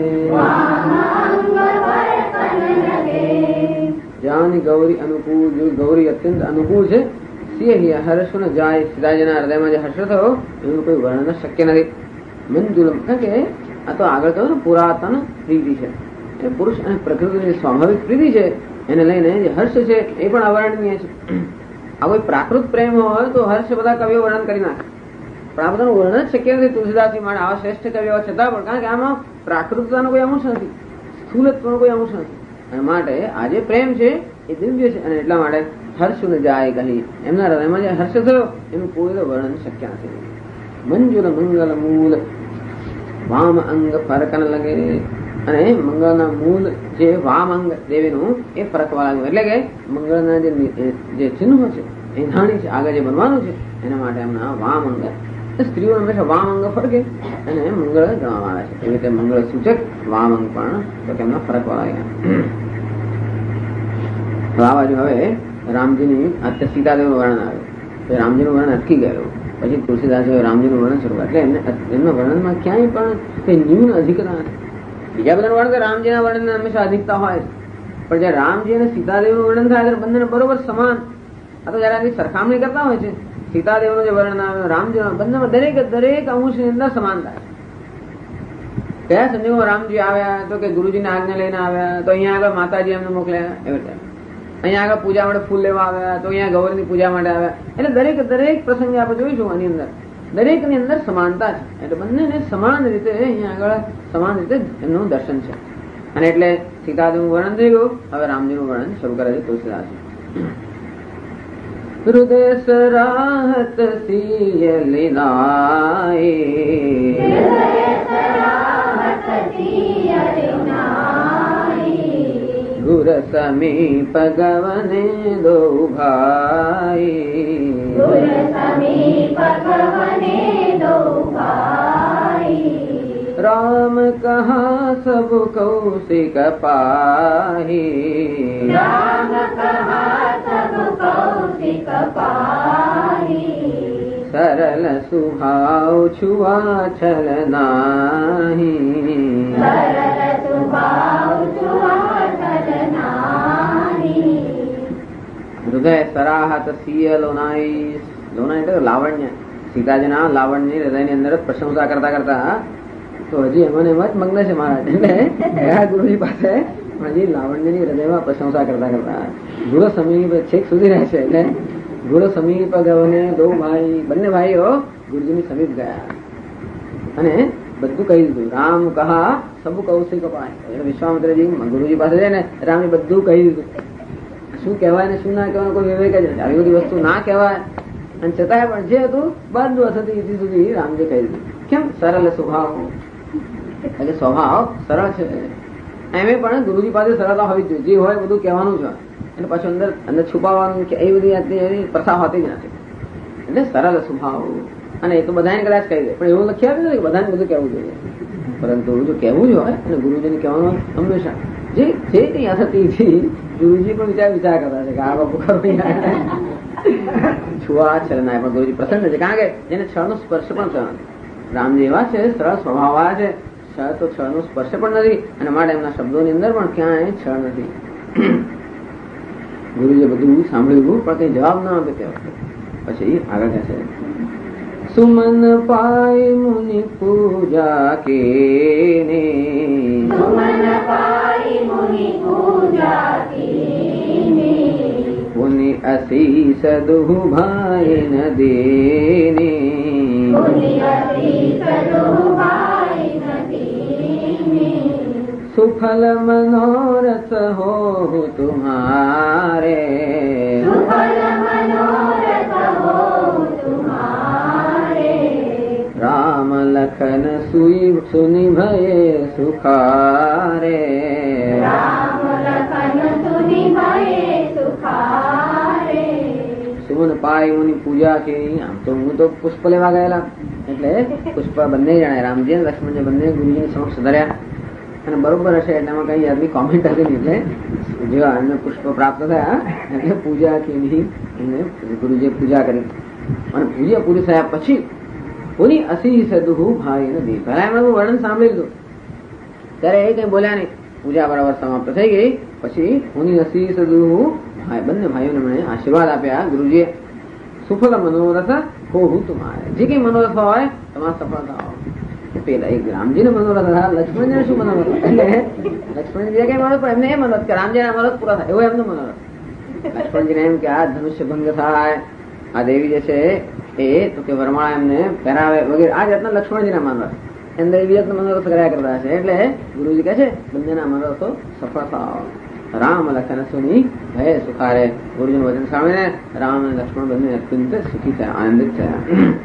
जान गौरी अनुकूल, जो गौरी अत्यंत अनुकूल है, સિંહ હર્ષ ન જાય, સીતાજીના હૃદયમાં જે હર્ષ થયો એનું કોઈ વર્ણન શક્ય નથી. મંજુલમ કારણ કે આ તો આગળ કહ્યું ને પુરાતન પ્રીતિ છે, એ પુરુષ અને પ્રકૃતિની સ્વાભાવિક પ્રીતિ છે, એને લઈને જે હર્ષ છે એ પણ અવર્ણનીય છે. આ કોઈ પ્રાકૃત પ્રેમ હોય તો હર્ષ બધા કવિઓ વર્ણન કરી નાખે, પણ આ બધાનું વર્ણન શક્ય નથી તુલસીદાસજી માટે, આવા શ્રેષ્ઠ કવિઓ છતાં પણ, કારણ કે આમાં પ્રાકૃતતાનો કોઈ અંશ નથી, સ્થૂલત્વનો કોઈ અંશ નથી, અને માટે આ જે પ્રેમ છે એ દિવ્ય છે, અને એટલા માટે હર્ષ ને જાય કહી, એમના હૃદયમાં જે હર્ષ થયો એનું કોઈ વર્ણન શક્ય નથી. મંજુલ મંગલ મૂલ, વામ અંગ ફરકન લગે, અને મંગળના મૂળ જે વામ અંગ દેવીનું એ ફરકવા લાગ્યું, એટલે કે મંગળના જે ચિહ્નો છે એ ધાણી છે, આગળ જે બનવાનું છે એના માટે એમના વામ અંગ, સ્ત્રીઓ હંમેશા વામ અંગ ફરકે અને મંગળ ગણવામાં આવે છે, એવી રીતે મંગળ સૂચક વામ અંગ પણ તો એમના ફરકવા લાગ્યા. આ બાજુ હવે રામજીની અત્યારે સીતાદેવનું વર્ણન આવ્યું, તો રામજીનું વર્ણન અટકી ગયું, પછી તુલસીદાસે રામજીનું વર્ણન શરૂ કર્યું, એટલે એમના વર્ણનમાં ક્યાંય પણ ન્યૂન અધિકતા નથી. બીજા બધાનું વર્ણન રામજીના વર્ણન હંમેશા અધિકતા હોય છે, પણ જયારે રામજી અને સીતાદેવનું વર્ણન થાય ત્યારે બંને બરોબર સમાન. આ તો જયારે સરખામણી કરતા હોય છે, સીતાદેવનું જે વર્ણન આવે, રામજીનું, બંનેમાં દરેક અંશની અંદર સમાનતા છે. કયા સંજોગોમાં રામજી આવ્યા, તો કે ગુરુજીની આજ્ઞા લઈને આવ્યા, તો અહીંયા આગળ માતાજી એમને મોકલ્યા, એવી રીતે અહીંયા આગળ પૂજા માટે ફૂલ લેવા આવ્યા, તો અહીંયા ગૌરીની પૂજા માટે આવ્યા, એટલે દરેક પ્રસંગે આપણે જોઈશું આની અંદર દરેકની અંદર સમાનતા છે, એટલે બંનેને સમાન રીતે અહીંયા આગળ સમાન રીતે એમનું દર્શન છે. અને એટલે સીતાદેવનું વર્ણન થઈ ગયું, હવે રામજીનું વર્ણન શરૂ કરે છે તુલસીદાસ. હૃદય સરાહત સિય લીનાએ, ગુર સમીપ ગવને દો ભાઈ, राम कहा सब कौशिक पाही, राम कहा सब कौशिक पाही, सरल सुभाव छुआ छल नाही, सरल सुभाव छुआ छल नाही, હૃદય સરાહત સિય લોનાઈ, લોનાઈ એટલે લાવણ્ય, સીતાજીના લાવણ્યની હૃદયની અંદર પ્રશંસા કરતા કરતા તો હજી એમાં એમાં જ મગ્ન છે મહારાજ, એટલે ગયા ગુરુજી પાસે હજી લાવણ્યની હૃદયમાં પ્રશંસા કરતા કરતા ગુરુ સમીપ છેક સુધી રહે છે, એટલે ગુરુ સમીપ ગવને દો ભાઈ, બંને ભાઈઓ ગુરુજીની સમીપ ગયા અને બધું કહી દીધું. રામ કહા સબ કૌશિક પાય, એટલે વિશ્વામિત્રજી ગુરુજી પાસે છે ને રામે બધું કહી દીધું, શું કહેવાય ને શું ના કહેવાય કોઈ વિવેક જ નથી, આવી બધી વસ્તુ ના કહેવાય, અને છતાંય પણ જે હતું બધું હતી સુધી રામજી કહી દીધું. કેમ? સરળ સ્વભાવ, એટલે સ્વભાવ સરળ છે, એમ પણ ગુરુજી પાસે સરળતા હોવી જોઈએ, જે હોય બધું કહેવાનું છે, એટલે પાછું અંદર છુપાવવાનું કે એ બધી પ્રથા હોતી જ નથી, એટલે સરળ સ્વભાવ. અને એ તો બધાને કદાચ કહી દે, પણ એવું લખી આપ્યું કે બધાને બધું કહેવું જોઈએ, પરંતુ જો કહેવું જ હોય અને ગુરુજીને કહેવાનું હંમેશા જે હતી ગુરુજી પણ વિચાર કરતા છે કે આ બાપુ ખરું છુઆ છલ ના, પણ ગુરુજી પ્રસન્ન છે, કારણ કે જેને છળ નો સ્પર્શ પણ થયો નથી. રામજી એવા છે, સરળ સ્વભાવ છે, છળ તો છળ નો સ્પર્શ પણ નથી, અને માટે એમના શબ્દોની અંદર પણ ક્યાંય છળ નથી. ગુરુજીએ બધું સાંભળ્યું પણ કઈ જવાબ ના આપે તે વખતે. પછી આગળ કહે છે, સુમન પાય મુનિ પૂજા કે ને, સુમન પાઈ મુનિ પૂજા कीने, પુનિ અશીષ દુહુ ભાઈ ન દેને, पुनि असीस दुहाई न दीने, सुफल मनोरथ हो तुम्हारे, सुफल मनोरथ हो तुम्हारे, राम लखन सुनि भये सुखारे, राम लखन सुनि भये सुखारे, તુમન પાય મુની પૂજા કરી. આમ તો હું તો પુષ્પ લેવા ગયેલા, એટલે પુષ્પ બંને જણા રામજી અને લક્ષ્મણજી બંને ગુરુજીની સમક્ષ ધર્યા અને બરોબર હશે એટલે એમાં કઈ યાદની કોમેન્ટ હતી નહીં. એટલે જેવા એમને પુષ્પ પ્રાપ્ત થયા એટલે પૂજા કરી, એમને ગુરુજીએ પૂજા કરી અને પૂજા પૂરી થયા પછી કોની અસી સદુ ભાઈ નથી. પહેલા એમણે વર્ણન સાંભળી લીધું ત્યારે એ કઈ બોલ્યા નહીં. પૂજા બરાબર સમાપ્ત થઈ ગઈ પછી કોની અસી સદુ ભાઈ બંને ભાઈઓને મને આશીર્વાદ આપ્યા ગુરુજીએ. સુફલ મનોરથ હોવું તમારે જે કઈ મનોરથ હોય તમારા સફળ થાવ. પેલા એક રામજીને મનોરથ હતા, લક્ષ્મણજીને શું મનોરથ? એટલે લક્ષ્મણજી કઈ મનોરથ એમને એ મનોરથ કે રામજીના મનોરથ પૂરા થાય એવો એમનો મનોરથ. લક્ષ્મણજીને એમ કે આ ધનુષ્ય ભંગ થાય, આ દેવી જે છે એ તો કે વરમાળા એમને પહેરાવે વગેરે આ જાતના લક્ષ્મણજીના મનોરથ અંદર એવી જાતના મનોરથ કર્યા કરતા છે. એટલે ગુરુજી કહે છે બંનેના મનોરથો સફળ થાવ. રામ લખન સુની ભય સુખારે. ગુરુજીનું વચન સાંભળીને રામ અને લક્ષ્મણ બંને અત્યંત સુખી થયા, આનંદિત થયા.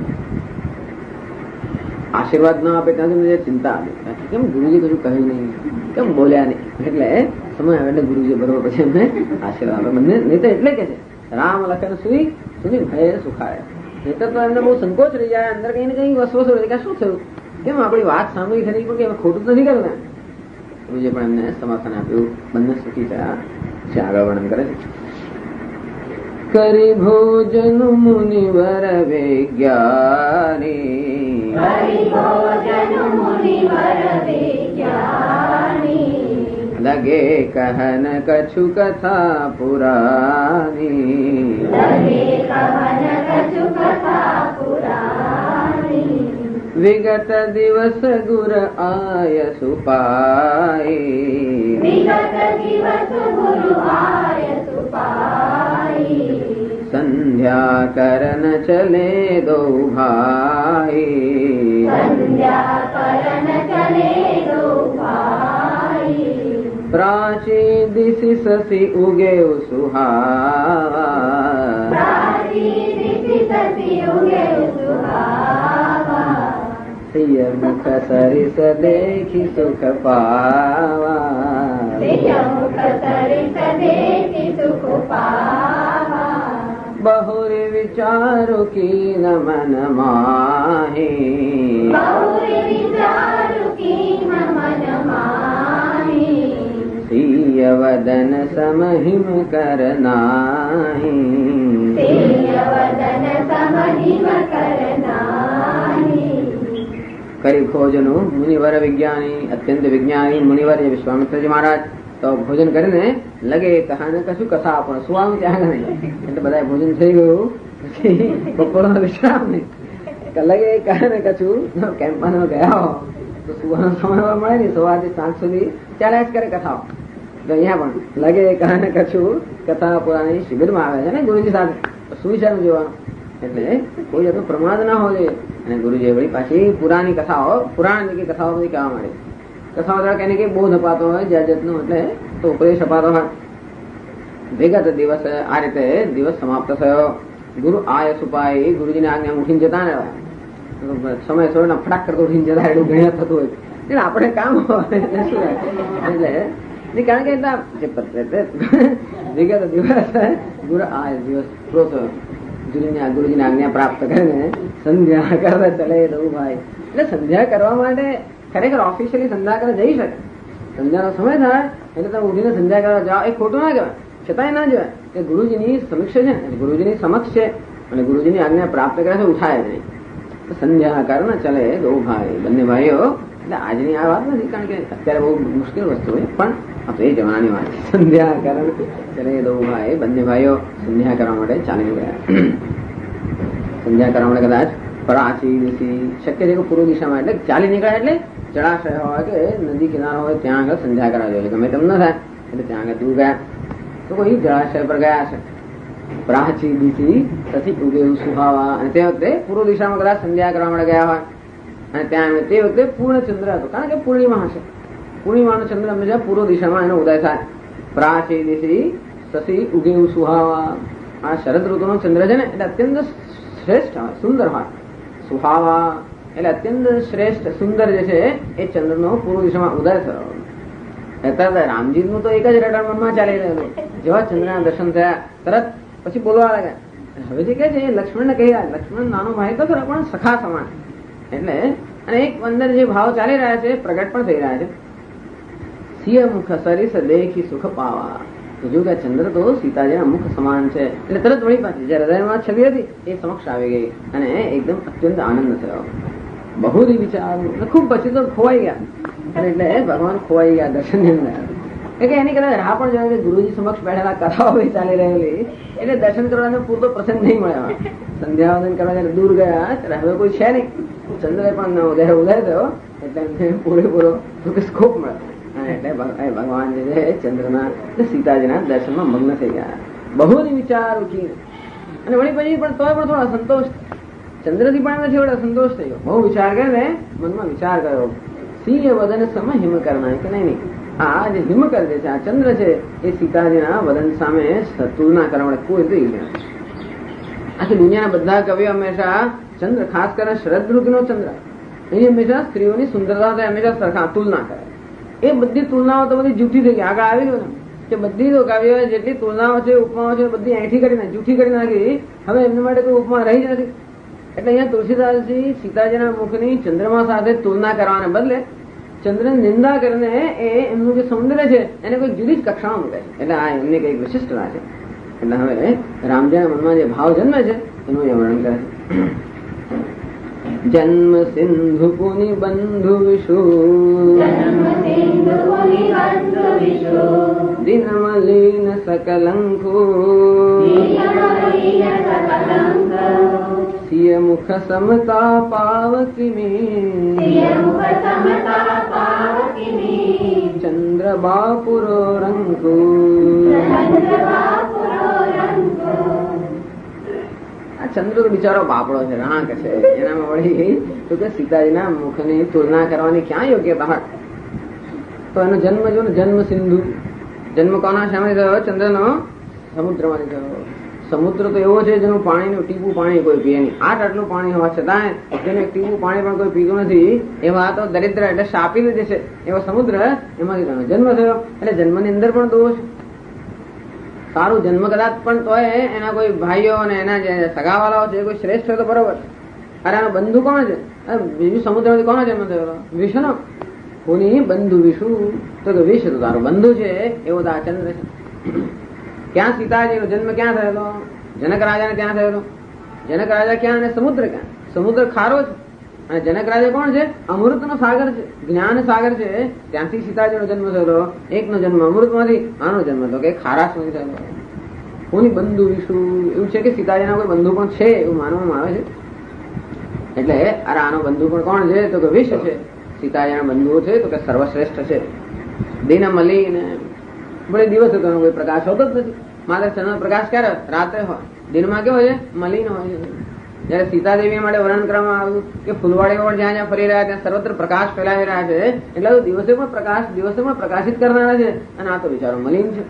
આશીર્વાદ ના આપે ત્યાં મને ચિંતા આવી કેમ ગુરુજી કશું કહ્યું નહીં, કેમ બોલ્યા નહીં. એટલે સમય આવે એટલે ગુરુજી બરોબર પછી એમને આશીર્વાદ આપે બંને. નહીં તો એટલે કે છે રામ લખન સુઈ ભય સુખારે. નહીં તો એમને બહુ સંકોચ રહી જાય, અંદર કઈ ને કઈ વસવસો રહી જાય. શું થયું, કેમ આપણી વાત સાંભળી ખરી પણ ખોટું જ નથી કરવું ને. ગુરુજીએ પણ એમને સમર્થન આપ્યું, બંને સુખી થયા છે. આગળ વર્ણન કરે છે. કરી ભોજન મુનિવર વિજ્ઞાની, લગે કહન કछु કથા પુરાની, વિગત દિવસ ગુર આય સુપાઈ, સંધ્યા કરન ચલે દો ભાઈ, પ્રાચી દિશી શશી ઉગે સુહાવા, મુખ સરિસ દેખી સુખ પાવા, બહુર વિચારો કી ન મન માહી, સિય વદન સમહિમ કરનાહી, કરી ભોજનું મુનિવર વિજ્ઞાની અત્યંત વિજ્ઞાની મુનિવર વિશ્વામિત્રજી મહારાજ તો ભોજન કરીને લગે કહાને કશું કથા પણ સુવાનું ત્યાં નહીં. એટલે બધા ભોજન થઈ ગયું પછી બપોરનો વિશ્રામ નહીં. લગે કહાને કશું કેમ્પમાં ગયા હો તો સુવાનો સમય મળે ને, સવારથી સાંજ સુધી ચાલ્યા જ કરે કથાઓ. તો અહીંયા પણ લગે કહાને કશું કથા પુરાની શિબિરમાં આવે છે ને ગુરુજી સાથે સુવિચારનું જોવાનું. એટલે કોઈ જાતનો પ્રમાદ ના હોવો જોઈએ. અને ગુરુજી વળી પાછી પુરાની કથાઓ પુરાણની કથાઓ બધી કહેવા માંડી. કથાઓ દ્વારા કઈ બોધ અપાતો હોય જાત જાતનો, એટલે તો ઉપદેશ અપાતો હોય. વિગત દિવસ આ રીતે દિવસ સમાપ્ત થયો. ગુરુ આય સુપાઈ ગુરુજીને આજ્ઞા ઉઠીને જતા ને સમય થોડો ફટાક કરતો ઉઠીને જતા એટલું ઘણ્યા થતું હોય એટલે આપણે કામ હોય એટલે શું એટલે કારણ કે વિગત દિવસ ગુરુ આય દિવસ પૂરો થયો. ગુરુજીની આજ્ઞા પ્રાપ્ત કરીને સંધ્યા કરવા ચલે દઉં ભાઈ. એટલે સંધ્યા કરવા માટે ખરેખર ઓફિશિયલી સંધ્યા કરવા જઈ શકે. સંધ્યાનો સમય થાય એટલે તમે ઉઠીને સંધ્યા કરવા જાઓ એ ખોટું ના કહેવાય, છતાંય ના જોવાય કે ગુરુજીની સમક્ષ છે ને ગુરુજીની સમક્ષ છે અને ગુરુજીની આજ્ઞા પ્રાપ્ત કરે છે ઉઠાય નહીં. તો સંધ્યા કરવા ચલે દઉં ભાઈ બંને ભાઈઓ. એટલે આજની આ વાત નથી કારણ કે અત્યારે બહુ મુશ્કેલ વસ્તુ હોય પણ આ તો એ જમાનાની વાત છે. સંધ્યા કરણ ચલે દઉં ભાઈ બંને ભાઈઓ સંધ્યા કરવા માટે ચાલી ગયા. સંધ્યા કરવા માટે કદાચ પ્રાચી દિશી શક્ય છે કે પૂર્વ દિશામાં એટલે ચાલી નીકળ્યા એટલે જળાશય હોય કે નદી કિનારો હોય ત્યાં આગળ સંધ્યા કરાવી જોઈએ. ગમે તેમ ન થાય એટલે ત્યાં આગળ દૂર ગયા તો કોઈ જળાશય પર ગયા છે. પ્રાચી દિશી તથી ઉગે સુહાવા અને તે વખતે પૂર્વ દિશામાં કદાચ સંધ્યા કરવા માટે ગયા હોય અને ત્યાં તે વખતે પૂર્ણ ચંદ્ર હતો કારણ કે પૂર્ણિમા હશે. પૂર્ણિમાનો ચંદ્ર હંમેશા પૂર્વ દિશામાં એનો ઉદય થાય. પ્રાચી દિશી તથી ઉગે સુહાવા આ શરદ ઋતુનો ચંદ્ર છે ને એટલે અત્યંત શ્રેષ્ઠ હોય સુંદર હોય. સુહાવા એટલે અત્યંત શ્રેષ્ઠ સુંદર જે છે એ ચંદ્રનો પૂર્વ દિશામાં ઉદય થયો. રામજી નું તો એક જ રટણ મનમાં ચાલી રહ્યું. જેવા ચંદ્રના દર્શન થયા તરત પછી બોલવા લાગ્યા હવે જે કહે છે એ લક્ષ્મણને કહ્યા, લક્ષ્મણ નાનો ભાઈ તો ખરો પણ સખા સમાન. એટલે અને એક અંદર જે ભાવ ચાલી રહ્યા છે પ્રગટ પણ થઈ રહ્યા છે. સિંહ મુખ સરીસ દેખી સુખ પાવા. જો કે ચંદ્ર તો સીતાજીના મુખ સમાન છે એટલે તરત વળી પાછી જે હૃદયમાં છબી હતી એ સમક્ષ આવી ગઈ અને એકદમ અત્યંત આનંદ થયો. બહુ જ વિચાર ખૂબ પછી તો ખોવાઈ ગયા. એટલે ભગવાન ખોવાઈ ગયા દર્શનની અંદર. એટલે એની કદાચ રાહ પણ જોઈ કે ગુરુજી સમક્ષ બેઠેલા કથાઓ ચાલી રહેલી એટલે દર્શન કરવાનો પૂરતો પ્રસંગ નહીં મળ્યો. સંધ્યાવંદન કરવા જયારે દૂર ગયા ત્યારે હવે કોઈ છે નહીં. ચંદ્ર પણ ઉદય થયો એટલે પૂરેપૂરો સ્કોપ મળ્યો. એટલે ભગવાન જે છે ચંદ્રના સીતાજીના દર્શનમાં મગ્ન થઈ ગયા. બહુ જ વિચાર ઉઠી અને વળી પછી પણ તોય પણ થોડો અસંતોષ. ચંદ્રથી પણ નથી વડે અસંતોષ થયો. બહુ વિચાર કરે મનમાં વિચાર કર્યો. સિંહ વદન સમ હિમ કરના કે નહીં આ જે હિમ કરે છે આ ચંદ્ર છે એ સીતાજીના વદન સામે તુલના કરવા કોઈ રીતે આખી દુનિયાના બધા કવિઓ હંમેશા ચંદ્ર ખાસ કરીને શરદ ઋતુનો ચંદ્ર એની હંમેશા સ્ત્રીઓની સુંદરતા હંમેશા સરખા તુલના કરે. એ બધી તુલનાઓ તો બધી જૂઠી થઈ ગઈ. આગળ આવી ગયું ને કે બધી તો કાવ્યો જેટલી તુલનાઓ છે ઉપમાઓ છે બધી એઠી કરીને જૂઠી કરી નાખી. હવે એમના માટે કોઈ ઉપમા રહી જ નથી. એટલે અહીંયા તુલસીદાસજી સીતાજીના મુખની ચંદ્રમા સાથે તુલના કરવાને બદલે ચંદ્રની નિંદા કરીને એ એમનું જે સૌંદર્ય છે એને કોઈ જુદી જ કક્ષામાં મૂકે છે. એટલે આ એમની કઈક વિશિષ્ટતા છે. એટલે હવે રામજીના મનમાં જે ભાવ જન્મે છે એનું એ વર્ણન કરે છે. જન્મ સિંધુ પુનિ બંધુ વિષુ દિનમલીન સકલંકુ સિય મુખ સમતા પાવકિમી ચંદ્ર બાપુરો રંગુ. ચંદ્ર તો બિચારો બાપડો છે, રાંક છે. એનામાં વળી તો કે સીતાજીના મુખની તુલના કરવાની ક્યાં યોગ્યતા? તો એનો જન્મ જો ને જન્મ સિંધુ. જન્મ કોના સામે થયો? ચંદ્રનો સમુદ્રમાંથી થયો. સમુદ્ર તો એવો છે જેનું પાણીનું ટીપું પાણી કોઈ પીએ નહીં. આટલું પાણી હોવા છતાં જેનું એક ટીપું પાણી પણ કોઈ પીતું નથી એવા તો દરિદ્ર એટલે શાપી લીધે છે એવો સમુદ્ર એમાંથી તેનો જન્મ થયો. એટલે જન્મની અંદર પણ દોષ. સારું જન્મ કદાચ પણ તોય એના કોઈ ભાઈઓ અને એના જે સગાવાલાઓ છે કોઈ શ્રેષ્ઠ હોય તો બરોબર. અરે આનો બંધુ કોણ છે? બીજું સમુદ્રમાંથી કોનો જન્મ થયો? વિષ્ણુ. કોની બંધુ વિષુ? તો કે વિષ તો તારો બંધુ છે એવો તો આ ચંદ્ર છે. ક્યાં સીતાજીનો જન્મ ક્યાં થયેલો? જનક રાજાને ત્યાં થયેલો. જનક રાજા ક્યાં અને સમુદ્ર ક્યાં? સમુદ્ર ખારો છે અને જનક રાજા કોણ છે? અમૃતનો સાગર છે, જ્ઞાન સાગર છે. ત્યાંથી સીતાજીનો જન્મ થયેલો. એકનો જન્મ અમૃતમાંથી, આનો જન્મ તો કે ખારાશમાંથી થયેલો. કોની બંધુ વિષુ? એવું છે કે સીતાજીના કોઈ બંધુ પણ છે એવું માનવામાં આવે છે. એટલે અરે આનો બંધુ પણ કોણ છે? તો કે વિષ છે. સીતાજીના બંધુઓ છે તો કે સર્વશ્રેષ્ઠ છે. દિન મલીને બળે દિવસ હતો કોઈ પ્રકાશ હોતો જ નથી. માત્ર ચંદ્ર પ્રકાશ ક્યારે? રાત્રે હોય. દિનમાં કેવો છે? મલિન હોય છે. જયારે સીતાદેવી માટે વર્ણન કરવામાં આવ્યું કે ફૂલવાડીઓ પણ જ્યાં જ્યાં ફરી રહ્યા ત્યાં સર્વત્ર પ્રકાશ ફેલાવી રહ્યા છે એટલે દિવસે પણ પ્રકાશિત કરનારા છે. અને આ તો વિચારો મલિન છે.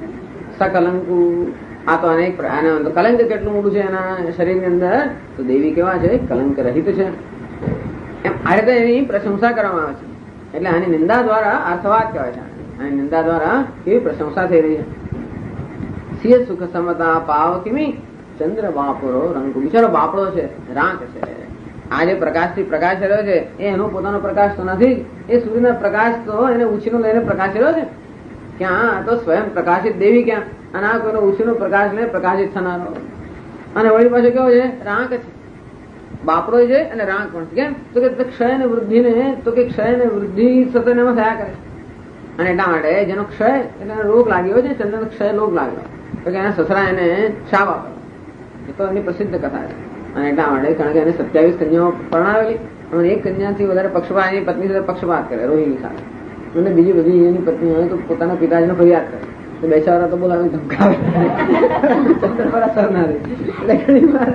સકલંકુ. આ તો અનેક કલંક કેટલું મોટું છે એના શરીરની અંદર. તો દેવી કેવા છે? કલંક રહિત છે. એમ આ રીતે એની પ્રશંસા કરવામાં આવે છે. એટલે આની નિંદા દ્વારા અર્થવાદ કહેવાય છે. આની નિંદા દ્વારા એવી પ્રશંસા થઈ રહી છે. સિંહ સુખ સમતા પાવ કિમી ચંદ્ર બાપરો રંગુ. બિચારો બાપડો છે, રાંક છે. આ જે પ્રકાશથી પ્રકાશ રહ્યો છે એ એનો પોતાનો પ્રકાશ તો નથી. એ સૂર્યના પ્રકાશ તો એને ઉછીનો લઈને પ્રકાશ રહ્યો છે. ક્યાં? તો સ્વયં પ્રકાશિત દેવી ક્યાં? અને આ કોઈનો ઉછીનો પ્રકાશ લઈને પ્રકાશિત થનારો. અને વળી પાછો કેવો છે? રાંક છે. બાપડો છે અને રાંક પણ છે. કેમ? તો કે ક્ષય ને વૃદ્ધિ ને તો કે ક્ષય ને વૃદ્ધિ સતત એમાં થયા કરે. અને એટલા માટે જેનો ક્ષય એટલે રોગ લાગ્યો છે, ચંદ્રનો ક્ષય રોગ લાગ્યો તો કે એના સસરા એને શાપ આપે. એ તો એની પ્રસિદ્ધ કથા છે. અને એટલા માટે કારણ કે એને 27 કન્યાઓ પરણાવેલી અને એક કન્યાથી વધારે પક્ષપાત એની પત્ની સાથે પક્ષપાત કરે રોહિણી સાથે. અને બીજી બધી એની પત્ની હોય તો પોતાના પિતાજીને ફરિયાદ કરે તો બેચારા તો બોલાવી ધમકાવે. ચંદ્ર પર અસર ના રહે એટલે ઘણી વાર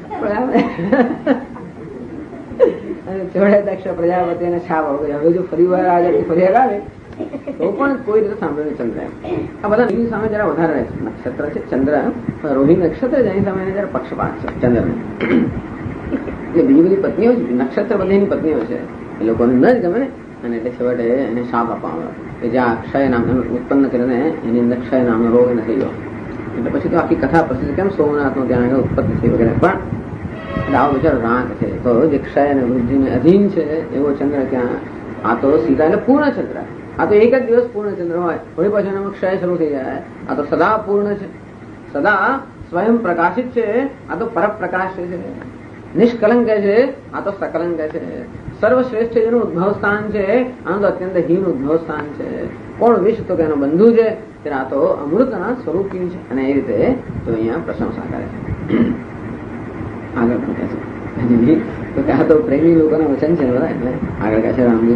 ચોડે દક્ષ પ્રજાપતિ એને છાપ આવે. હવે જો ફરી વાર આજે ફરિયાદ આવે તો પણ કોઈ રીતે સાંભળ્યું ચંદ્ર. આ બધા એની સામે જરા વધારે રહે છે. નક્ષત્ર છે ચંદ્ર, રોહિણી નક્ષત્ર જેની સામે એને જરા પક્ષપાત છે ચંદ્ર. એટલે બીજી બધી પત્નીઓ છે, નક્ષત્ર બધીની પત્નીઓ છે, એ લોકોને ન જ ગમે ને. અને એટલે છેવટે એને શાપ આપવામાં આવે કે જ્યાં ક્ષય નામ ઉત્પન્ન કરીને એની અંદર ક્ષય નામનો રોગ એને થઈ ગયો. એટલે પછી તો આખી કથા પ્રસિદ્ધ કેમ સોમનાથનું ત્યાં આગળ ઉત્પત્તિ થઈ વગેરે. પણ આવો બિચારો રાંક છે તો જે ક્ષય અને વૃદ્ધિને અધીન છે એવો ચંદ્ર ક્યાં? આ તો સીધા એટલે પૂર્ણ ચંદ્ર. આ તો એક જ દિવસ પૂર્ણ ચંદ્ર હોય, વળી પછી એનામાં ક્ષય શરૂ થઈ જાય. આ તો સદા પૂર્ણ છે, સદા સ્વયં પ્રકાશિત છે. આ તો પરપ્રકાશ છે, નિષ્કલંક છે. આ તો સકલંક છે. સર્વશ્રેષ્ઠ જેનું ઉદ્ભવ સ્થાન છે, આનું તો અત્યંત હીન ઉદ્ભવ સ્થાન છે. કોણ વિશ્વ તો કે એનો બંધુ છે, ત્યારે આ તો અમૃતના સ્વરૂપી છે. અને એ રીતે તો અહીંયા પ્રશંસા કરે છે. આગળ પણ કહે છે તો કે આ તો પ્રેમી લોકોના વચન છે બધા. એટલે આગળ કહે છે રામજી,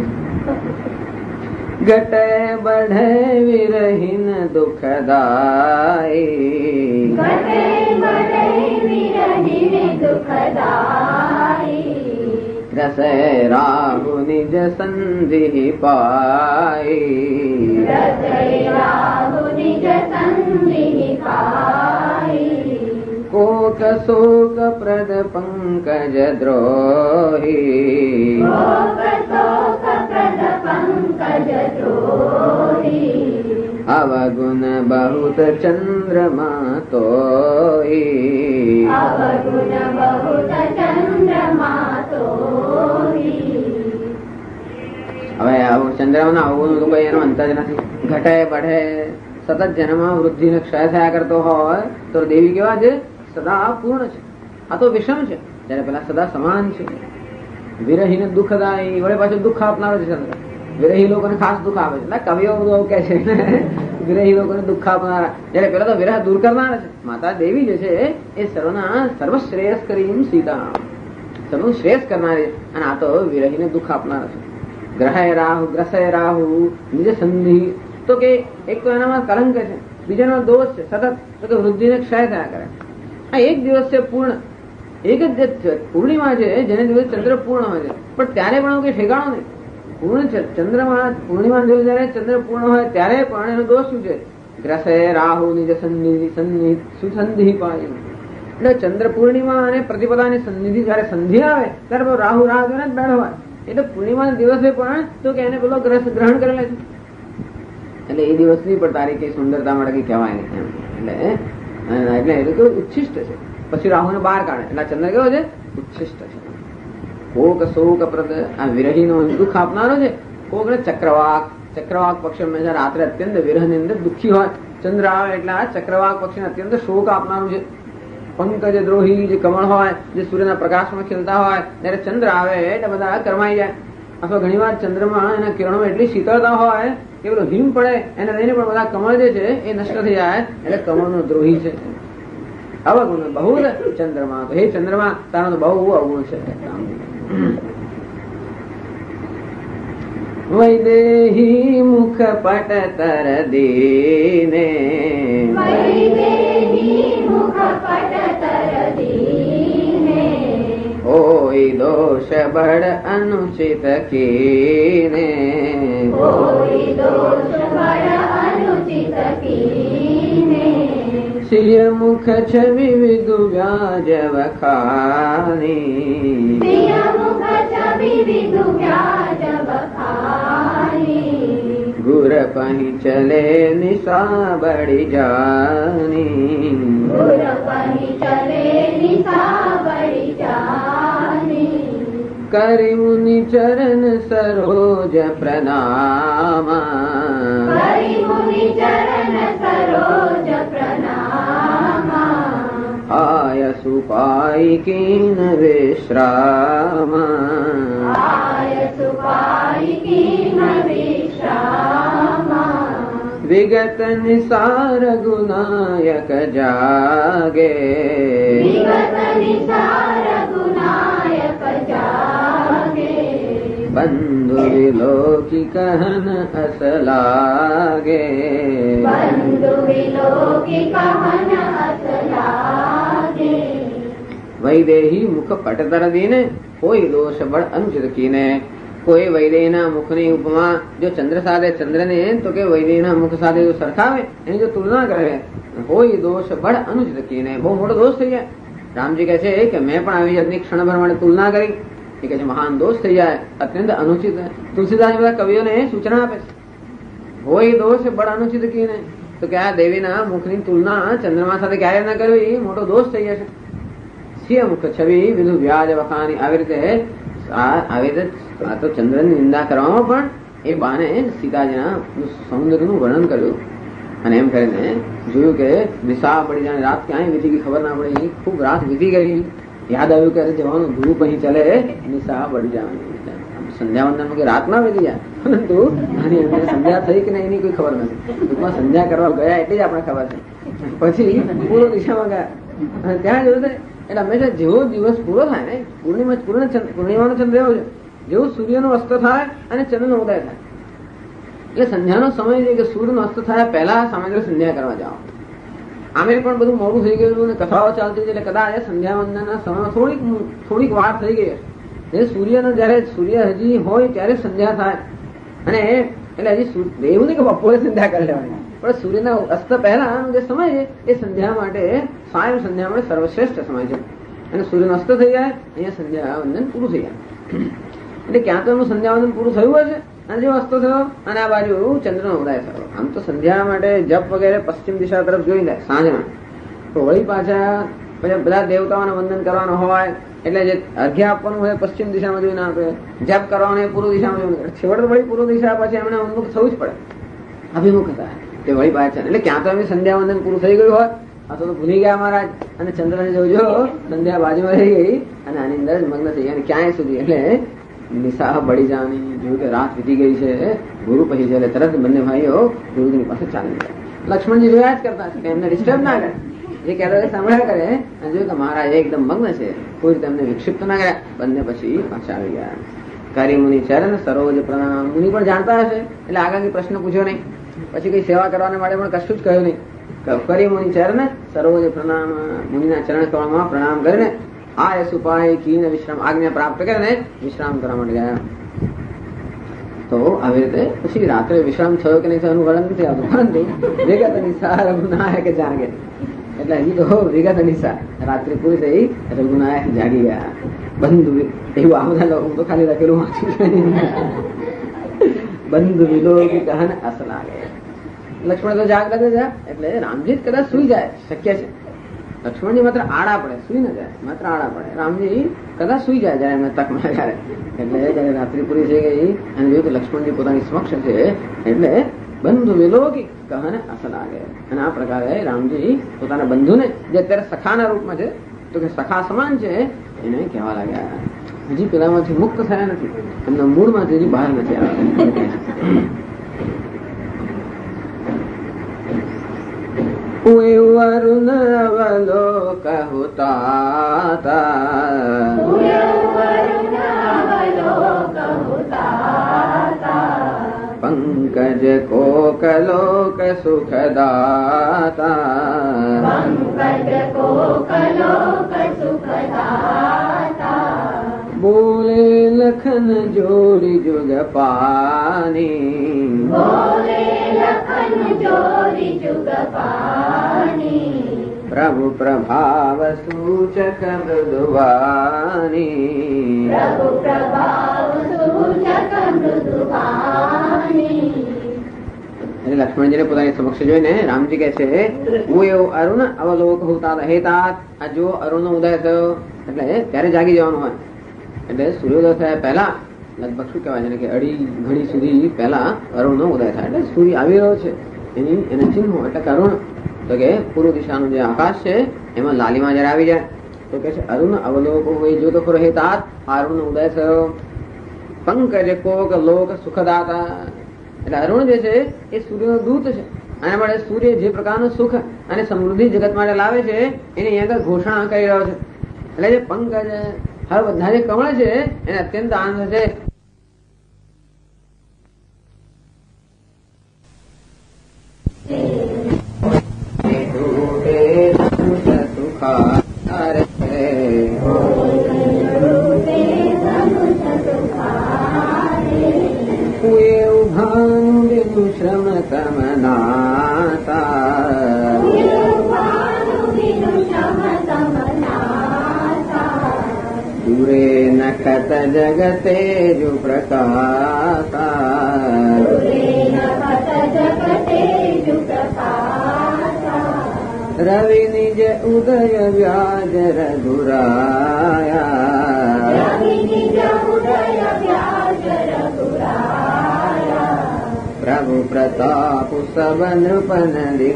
ઘટે બઢે વિરહીન દુઃખદાયી, ઘટે બઢે વિરહીન દુઃખદાયી, રસે રાહુ નિજ સંધિ પાઈ, રસે રાહુ નિજ સંધિ પાઈ, કોક શોક પ્રદ પંકજ દ્રોહી, કોક શોક પ્રદ પંકજ દ્રોહી, અવગુણ બહુત ચંદ્રમા તોઈ, અવગુણ બહુત ચંદ્રમા તોઈ. હવે આવું ચંદ્રમાના અવગુણ તો કઈ એનો અંત જ નથી. ઘટે બઢે સતત જન્મ વૃદ્ધિ ને ક્ષય થયા કરતો હોય તો દેવી કેવા છે? સદા પૂર્ણ છે. આ તો વિષમ છે, જયારે પેલા સદા સમાન છે. વિરહીને દુઃખદાયી, વળે પાછું દુઃખ આપનારો છે ચંદ્ર. વિરહી લોકોને ખાસ દુઃખ આપે છે. કવિઓ બધું કે છે વિરહી લોકોને દુઃખ આપનારા, જયારે પેલા તો વિરહ દૂર કરનારા છે. માતા દેવી જે છે એ સર્વના સર્વશ્રેયસ કરી સીતા, સર્વનું શ્રેષ્ઠ કરનારી. અને આ તો વિરહીને દુઃખ આપનારા છે. ગ્રહે રાહુ ગ્રસે રાહુ નિજ સંધિ, તો કે એક તો એનામાં કલંક છે, બીજાનો દોષ છે સતત, તો કે વૃદ્ધિને ક્ષય થયા કરે. આ એક દિવસ છે પૂર્ણ, એક જ પૂર્ણિમા છે જેને દિવસ ચંદ્ર પૂર્ણ હોય છે. પણ ત્યારે પણ કઈ ઠેકાણો નહીં. પૂર્ણ છે ચંદ્રમાં, પૂર્ણિમા દિવસ જયારે ચંદ્ર પૂર્ણ હોય ત્યારે પણ એનો દોષ શું છે? ગ્રસે રાહુ નિજ સંધિ સુસંધિ પાય. એટલે ચંદ્ર પૂર્ણિમા અને પ્રતિપદાની સંધિ, જયારે સંધિ આવે ત્યારે રાહુ રાહ જોઈને જ બેઠો હોય. એટલે પૂર્ણિમા દિવસે પણ તો કે એને પેલો ગ્રહણ કરેલા છે. એટલે એ દિવસની પણ તારી કઈ સુંદરતા માટે કઈ કહેવાય નહીં. એટલે એ તો ઉચ્છિષ્ટ છે. પછી રાહુને બહાર કાઢે એટલે ચંદ્ર કેવો છે? ઉચ્છિષ્ટ છે. કોક શોક પ્રદ, આ વિરહી નો દુઃખ આપનારો છે. કોક ને ચક્રવાક, ચક્રવાક પક્ષી રાત્રે અત્યંત વિરહ ની અંદર દુઃખી હોય. ચંદ્ર આવે એટલે આ ચક્રવાક પક્ષી અત્યંત શોક આપનારું છે. પંકજ દ્રોહી જે કમળ હોય, જે સૂર્યના પ્રકાશમાં ખીલતા હોય, ત્યારે ચંદ્ર આવે એટલે બધા કરમાઈ જાય. અથવા ઘણી વાર ચંદ્રમાં એના કિરણોમાં એટલી શીતળતા હોય કે પેલો હિમ પડે એને લઈને પણ બધા કમળ જે છે એ નષ્ટ થઈ જાય. એટલે કમળનો દ્રોહી છે. અવગુણ બહુ ચંદ્રમા, તો હે ચંદ્રમા તારો તો બહુ અવગુણ છે. વૈદેહી મુખ પટ તર દીને, વૈદેહી મુખ પટ તર દીને, હોય દોષ બળ અનુચિત કીને, કોઈ દોષ બળ અનુચિત કીને, સિંહ મુખ છવિ વિદુ વ્યાજ વખાની, સિંહ મુખ છવિ વિદુ વ્યાજ વખાની, ગુર પહી ચલે નિશા બળી જાની, ગુર પહી ચલે નિશા બળી જાની, કરી મુનિ ચરણ સરોજ પ્રણામા, કરી મુનિ ચરણ સરોજ પ્રણામા, આય સુપાઈ કીન વિશ્રામા, આય સુપાઈ કીન વિશ્રામા, વિગત નિસાર ગુનાયક જાગે, વિગત નિસાર ગુનાયક જાગે, બંધુ વિલોકી કહન અસ લાગે, બંધુ વિલોકી કહન અસ લાગે, વૈદેહી મુખ પટ તર દીને, કોઈ દોષ બળ અનુચિત કીને. કોઈ વૈદેહીના મુખની ઉપમા જો ચંદ્ર સાથે ચંદ્રને તો કે વૈદેહીના મુખ સાથે જો સરખાવે, એની જો તુલના કરે, કોઈ દોષ બળ અનુચિત કીને, બહુ મોટો દોષ થઈ જાય. રામજી કહે છે કે મેં પણ આવી જાતની ક્ષણભર માટે તુલના કરી, એ કહે છે મહાન દોષ થઈ જાય, અત્યંત અનુચિત. તુલસીદાસ બધા કવિઓને સૂચના આપે છે, હોય દોષ બળ અનુચિત કીને. તો કે આ દેવીના મુખની તુલના ચંદ્રમા સાથે ક્યારે ન કરવી, મોટો દોષ થઈ જશે. સ્વીય મુખ છબી વિધુ વ્યાજ વખાની, આવી રીતે આ તો ચંદ્રની નિંદા કરવામાં પણ એ બાને સીતાજીના સૌંદર્યનું વર્ણન કર્યું. અને એમ કરીને જોયું કે નિશા પડી જાય, રાત ક્યાંય વીતી ગઈ ખબર ના પડી, ખૂબ રાત વીતી ગઈ. યાદ આવ્યું કે જવાનું ધૂપ અહીં ચલે, નિશા પડી જવાની. સંધ્યાવંદન કે રાત ના વીતી જાય, પરંતુ આની અંદર સંધ્યા થઈ કે નહીં એની કોઈ ખબર નથી. ટૂંકમાં સંધ્યા કરવા ગયા એટલી જ આપણે ખબર છે. પછી પૂર્વ દિશામાં ગયા અને ત્યાં જોયું એટલે હંમેશા જેવો દિવસ પૂરો થાય ને, પૂર્ણિમાનો ચંદ્ર એવો છે, જેવું સૂર્યનો અસ્ત થાય અને ચંદ્રનો ઉદય થાય એટલે સંધ્યાનો સમય છે કે સૂર્યનો અસ્ત થાય પહેલા સામાન્ય સંધ્યા કરવા જાઓ. આમે પણ બધું મોડું થઈ ગયું અને કથાઓ ચાલતી છે એટલે કદાચ સંધ્યાવંદનના સમયમાં થોડીક વાર થઈ ગઈ હશે. સૂર્યનો જયારે સૂર્ય હજી હોય ત્યારે સંધ્યા થાય અને એટલે હજી એવું નહીં કે બપોરે સંધ્યા કરી લેવાની, પણ સૂર્યના અસ્ત પહેલા જે સમય છે એ સંધ્યા માટે સાયં સંધ્યા માટે સર્વશ્રેષ્ઠ સમય છે. અને સૂર્યનો અસ્ત થઈ જાય અહીંયા સંધ્યાવંદન પૂરું થઈ જાય. એટલે ક્યાં તો એનું સંધ્યાવંદન પૂરું થયું હશે અને જેવો અસ્ત થયો અને આ બાજુ ચંદ્રનો ઉદય થયો. આમ તો સંધ્યા માટે જપ વગેરે પશ્ચિમ દિશા તરફ જોઈ જાય સાંજના, તો વળી પાછા પછી બધા દેવતાઓને વંદન કરવાનું હોય એટલે જે અર્ઘ્ય આપવાનું હોય પશ્ચિમ દિશામાં જોઈને આપે, જપ કરવાનું હોય પૂર્વ દિશામાં જોઈને, છેવટે વળી પૂર્વ દિશા પછી એમને ઉન્મુખ થવું જ પડે, અભિમુખ હતા તે વળી પાછા. એટલે ક્યાં તો એમની સંધ્યાવંદન પૂરું થઈ ગયું હોય અથવા તો ભૂલી ગયા મહારાજ અને ચંદ્રને જોજો સંધ્યા બાજુમાં રહી ગઈ અને આની અંદર મગ્ન થઈ ગયા ક્યાંય સુધી. એટલે નિશા બળી જવાની, જોયું કે રાત વીતી ગઈ છે, ગુરુ પછી છે એટલે તરત બંને ભાઈઓ ગુરુજીની પાસે ચાલી ગયા. લક્ષ્મણજી જોયા જ કરતા કે એમને ડિસ્ટર્બ ના કરે, એ કહેતા સાંભળ્યા કરે અને જોયું કે મહારાજ એકદમ મગ્ન છે, કોઈ રીતે એમને વિક્ષિપ્ત ના કર્યા. બંને પછી પાછા આવી ગયા. કરી મુનિ ચરણ સરોજ પ્રણામ. મુનિ પણ જાણતા હશે એટલે આગળ પ્રશ્ન પૂછ્યો નહીં, પછી કઈ સેવા કરવાને માટે પણ કશું જ કહ્યું નહીં. કરી મુનિ ચરણ સરોજ પ્રણામ, મુનિના ચરણ કમળમાં પ્રણામ કરીને આ સુપાય કીને વિશ્રામ આજ્ઞા પ્રાપ્ત કરીને વિશ્રામ કરવા માટે ગયા. તો આવી રીતે પછી રાત્રે વિશ્રામ થયો કે નહીં થયો એનું વર્ણન નથી આવતું, પરંતુ વિગત નિશા રઘુનાયક જાગે. એટલે હજી તો વિગત નિશા રાત્રે પૂરી થઈ, રઘુનાયક જાગી ગયા. બંધુ એવું આ બધા લોકો તો ખાલી લખેલું વાંચ્યું છે. બંધુ વિલોકી કહન અસ લાગે. લક્ષ્મણ તો જાગતા હતા એટલે રામજી કદાચ સુઈ જાય શક્ય છે. લક્ષ્મણજી માત્ર આડા પડે, સુઈ ન જાય, માત્ર આડા પડે. રામજી કદાચ સુઈ જાય જયારે એમને તક મળે ત્યારે. એટલે જયારે રાત્રિ પૂરી થઈ ગઈ અને જોયું કે લક્ષ્મણજી પોતાની સમક્ષ છે એટલે બંધુ વિલોકી કહન અસ લાગે. અને આ પ્રકારે રામજી પોતાના બંધુને જે અત્યારે સખાના રૂપમાં છે તો કે સખા સમાન છે એને કહેવા લાગ્યા. હજી પેલામાંથી મુક્ત થયા નથી, એમના મૂળમાંથી હજી બહાર નથી આવ્યા. અરુણ અવલોક હોતા પંકજ કોકલોક સુખદાતા. બોલે લખન જોડી જુગ પાની. પ્રભુ પ્રભાવ સૂચક મૃદુવાની. લક્ષ્મણજીને પોતાની સમક્ષ જોઈને રામજી કહે છે હું એવું અરુણ અવલોક હોતા હેતા. આ જો અરુણ નો ઉદય થયો એટલે ત્યારે જાગી જવાનું હોય. એટલે સૂર્યોદય થયા પહેલા લગભગ શું કહેવાય છે કે અઢી ઘડી સુધી પહેલા અરુણ નો ઉદય થાય એટલે સૂર્ય આવી રહ્યો છે એના ચિહ્નો એટલે કે અરુણ. તો કે પૂર્વ દિશાનું જે આકાશ છે એમાં લાલીમાં જયારે આવી જાય તો કે છે અરુણ અવલોક હોય જો તો ખરો હેતા. અરુણ નો ઉદય થયો. પંકજ કોક લોક સુખદાતા. એટલે અરુણ જે છે એ સૂર્યનો દૂત છે. આના માટે સૂર્ય જે પ્રકારનું સુખ અને સમૃદ્ધિ જગત માટે લાવે છે એની અહીંયા ઘોષણા કરી રહ્યો છે. એટલે જે પંકજ હવે બધા જે કમળ છે એને અત્યંત આનંદ છે. શ્રમ તમનાતા દૂરે નખત જગતે જો પ્રકાશા. રવિ નિજ ઉદય વ્યાજ રઘુરાયા પ્રભુ પ્રતાપ સબ નૃપન